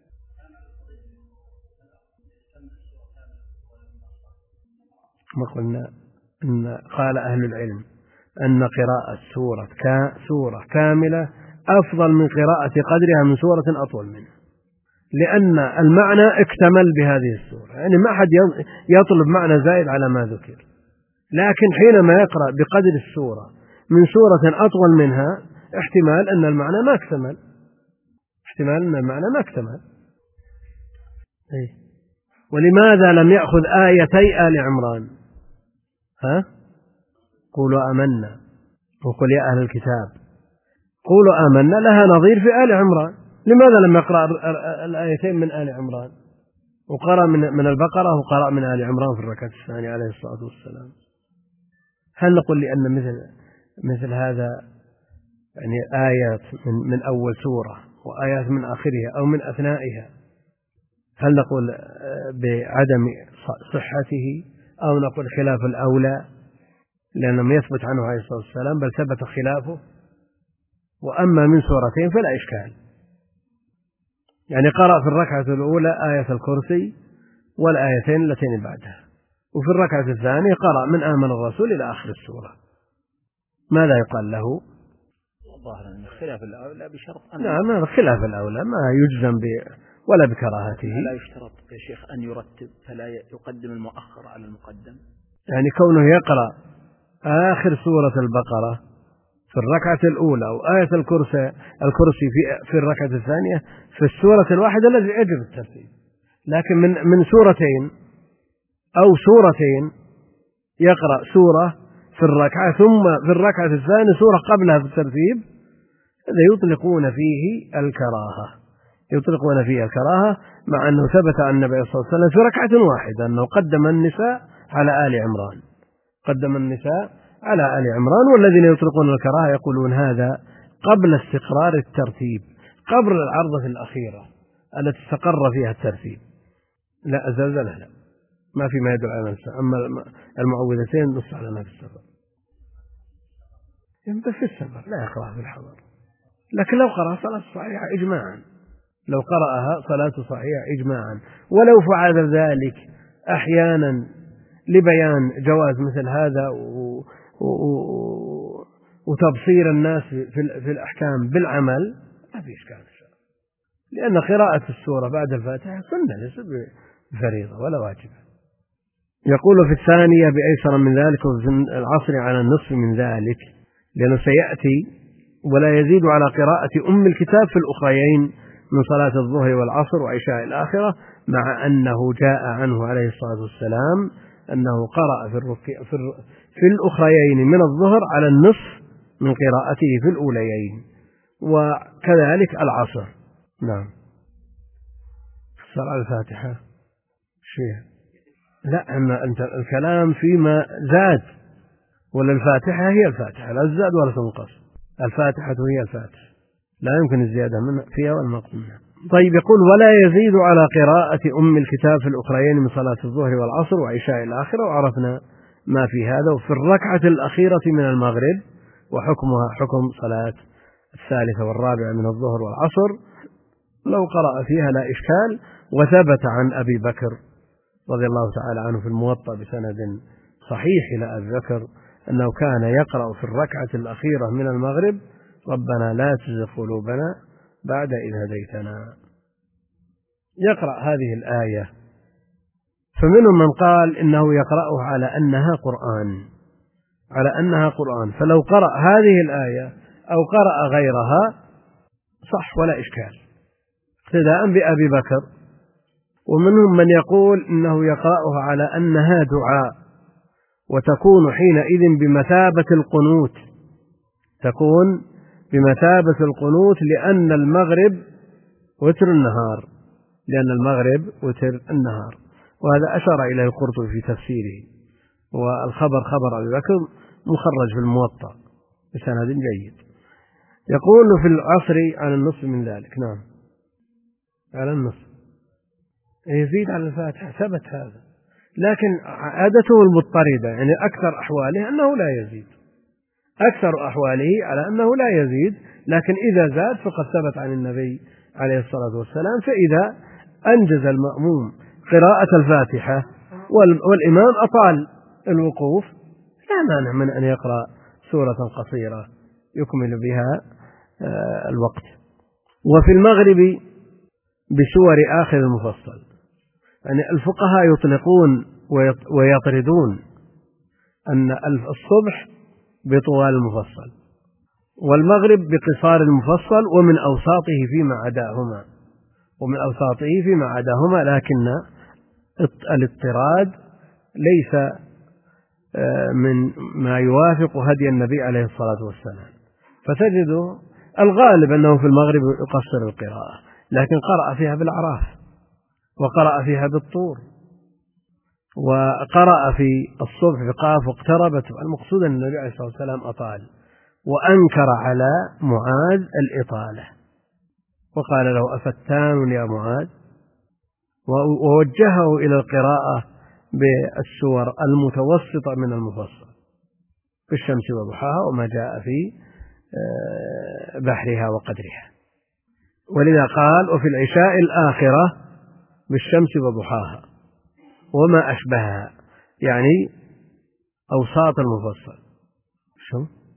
ما قلنا أن قال أهل العلم أن قراءة سورة كا سورة كاملة أفضل من قراءة قدرها من سورة أطول منها، لأن المعنى اكتمل بهذه السورة، يعني ما أحد يطلب معنى زائد على ما ذكر. لكن حينما يقرأ بقدر السورة من سورة أطول منها احتمال أن المعنى ما اكتمل، احتمال أن المعنى ما اكتمل. ولماذا لم يأخذ آيتي آل عمران؟ ها؟ قولوا آمنا وقل يا أهل الكتاب قولوا آمنا لها نظير في آل عمران، لماذا لم يقرأ الآيتين من آل عمران وقرأ من من البقرة وقرأ من آل عمران في الركعة الثانية عليه الصلاة والسلام؟ هل نقول لأن مثل مثل هذا يعني آيات من من أول سورة وآيات من آخرها أو من أثنائها، هل نقول بعدم صحته أو نقول خلاف الأولى لأنه يثبت عنه عليه الصلاة والسلام بل ثبت خلافه؟ وأما من سورتين فلا إشكال، يعني قرأ في الركعة الأولى آية الكرسي والآيتين اللتين بعدها. وفي الركعة الثانية قرأ من آمن الرسول إلى آخر السورة. ماذا يقال له؟ ظاهرا أن خلاف الأولى بشرط أن نعم هذا خلاف الأولى، ما يجزم ب ولا بكراهته. لا يشترط يا شيخ أن يرتب فلا يقدم المؤخر على المقدم، يعني كونه يقرأ آخر سورة البقرة في الركعة الأولى وآية الكرسي الكرسي في في الركعة الثانية في السورة الواحدة التي يجب الترتيب، لكن من من سورتين أو سورتين يقرأ سورة في الركعة ثم في الركعة الثانية سورة قبلها في الترتيب، هذا يطلقون فيه الكراهة، يطلقون فيه الكراهة، مع أنه ثبت عن النبي صلى الله عليه وسلم في ركعة واحدة أنه قدم النساء على آل عمران، قدم النساء على آل عمران. والذين يطلقون الكراهة يقولون هذا قبل استقرار الترتيب، قبل العرضة الأخيرة التي استقر فيها الترتيب. لا زلزلة لا، ما في ما يدل على نفسه. أما المعوذتين نص على نفس السفر، ينبغي في السفر لا يقرأ في الحضر، لكن لو قرأ صلاة صحيحة إجماعا، لو قرأها صلاة صحيحة إجماعا. ولو فعل ذلك أحيانا لبيان جواز مثل هذا و... و... وتبصير الناس في, في الأحكام بالعمل ما في إشكال، لأن قراءة السورة بعد الفاتحة سنة ليست بفريضة ولا واجبة. يقول في الثانية بأيسر من ذلك وفي العصر على النصف من ذلك، لأنه سيأتي ولا يزيد على قراءة أم الكتاب في الأخريين من صلاة الظهر والعصر وعشاء الآخرة، مع أنه جاء عنه عليه الصلاة والسلام أنه قرأ في, الرك... في, الر... في الأخريين من الظهر على النصف من قراءته في الأوليين، وكذلك العصر. نعم. صلاة الفاتحة شيء لا، أما أنت الكلام فيما زاد، ولا الفاتحة هي الفاتحة لا تزاد ولا تنقص، الفاتحة هي الفاتحة لا يمكن الزيادة منها فيها ولا النقص منها. طيب يقول ولا يزيد على قراءة أم الكتاب في الأخريين من صلاة الظهر والعصر وعشاء الآخرة، وعرفنا ما في هذا. وفي الركعة الأخيرة من المغرب وحكمها حكم صلاة الثالثة والرابعة من الظهر والعصر لو قرأ فيها لا إشكال. وثبت عن أبي بكر رضي الله تعالى عنه في الموطأ بسند صحيح إلى أبي بكر أنه كان يقرأ في الركعة الأخيرة من المغرب ربنا لا تزغ قلوبنا بعد إذ هديتنا، يقرأ هذه الآية. فمنهم من قال إنه يقرأه على أنها قرآن، على أنها قرآن، فلو قرأ هذه الآية أو قرأ غيرها صح ولا إشكال اقتداء بأبي بكر. ومنهم من يقول إنه يقرأها على أنها دعاء، وتكون حينئذ بمثابة القنوت، تكون بمثابة القنوت لأن المغرب وتر النهار، لأن المغرب وتر النهار. وهذا أشار إليه القرطبي في تفسيره، والخبر خبر أبي بكر مخرج في الموطأ بسند جيد. يقول في العصر على النصف من ذلك. نعم على النصف يزيد على الفاتحة، ثبت هذا، لكن عادته المضطردة يعني أكثر أحواله أنه لا يزيد، أكثر أحواله على أنه لا يزيد، لكن إذا زاد فقد ثبت عن النبي عليه الصلاة والسلام. فإذا أنجز المأموم قراءة الفاتحة والإمام أطال الوقوف لا مانع من أن يقرأ سورة قصيرة يكمل بها الوقت. وفي المغرب بسور آخر المفصل، يعني الفقهاء يطلقون ويطردون أن الصبح بطوال المفصل والمغرب بقصار المفصل ومن أوساطه فيما عداهما، ومن أوساطه فيما عداهما، لكن الاضطراد ليس من ما يوافق هدي النبي عليه الصلاة والسلام. فتجد الغالب أنه في المغرب يقصر القراءة، لكن قرأ فيها بالأعراف وقرأ فيها بالطور وقرأ في الصبح بقاف واقتربت. المقصود أن النبي عليه الصلاة والسلام أطال وأنكر على معاذ الإطالة وقال له أفتان يا معاذ، ووجهه إلى القراءة بالسور المتوسطة من المفصل بالشمس وضحاها وما جاء في بحرها وقدرها. ولذا قال وفي العشاء الآخرة بالشمس وضحاها، وما أشبهها، يعني أوساط المفصل. شو؟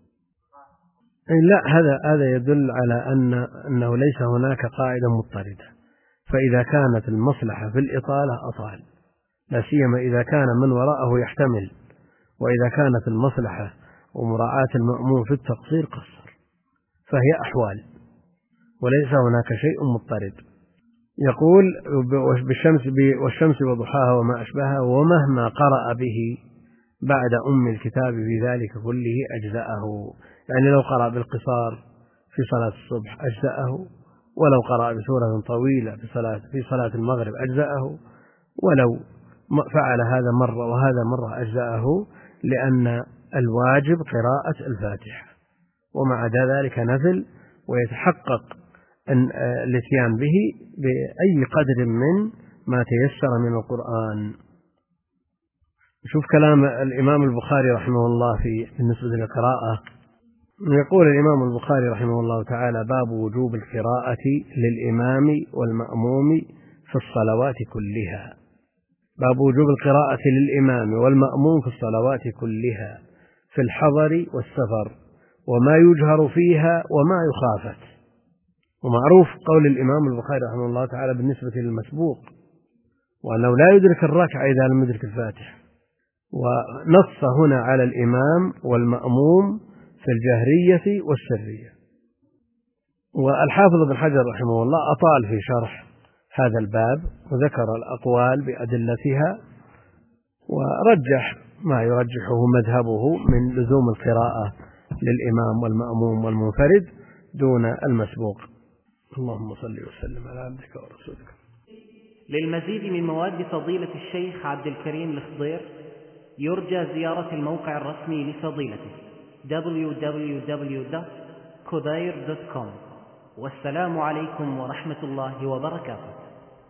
لا، هذا هذا يدل على أن أنه ليس هناك قاعدة مضطردة، فإذا كانت المصلحة في الإطالة أطال، لا سيما إذا كان من وراءه يحتمل، وإذا كانت المصلحة ومراعاة المأموم في التقصير قصر، فهي أحوال وليس هناك شيء مضطرد. يقول بالشمس والشمس وضحاها وما أشبهها ومهما قرأ به بعد أم الكتاب في ذلك كله أجزأه، يعني لو قرأ بالقصار في صلاة الصبح أجزأه، ولو قرأ بسورة طويلة في صلاة في صلاة المغرب أجزأه، ولو فعل هذا مرة وهذا مرة أجزأه، لأن الواجب قراءة الفاتحة، ومع ذلك نفل، ويتحقق أن الاتيان به بأي قدر من ما تيسر من القرآن. شوف كلام الإمام البخاري رحمه الله في بالنسبة للقراءة. يقول الإمام البخاري رحمه الله تعالى: باب وجوب القراءة للإمام والمأموم في الصلوات كلها. باب وجوب القراءة للإمام والمأموم في الصلوات كلها في الحضر والسفر، وما يجهر فيها وما يخافت. ومعروف قول الإمام البخاري رحمه الله تعالى بالنسبة للمسبوق، وأنه لا يدرك الركعة إذا لم يدرك الفاتحة، ونص هنا على الإمام والمأموم في الجهرية والسرية. والحافظ ابن حجر رحمه الله أطال في شرح هذا الباب وذكر الأقوال بأدلتها، ورجح ما يرجحه مذهبه من لزوم القراءة للإمام والمأموم والمنفرد دون المسبوق. اللهم صل وسلم على عبدك ورسولك. للمزيد من مواد فضيلة الشيخ عبد الكريم الخضير يرجى زيارة الموقع الرسمي لفضيلته دبليو دبليو دبليو دوت خضير دوت كوم. والسلام عليكم ورحمة الله وبركاته.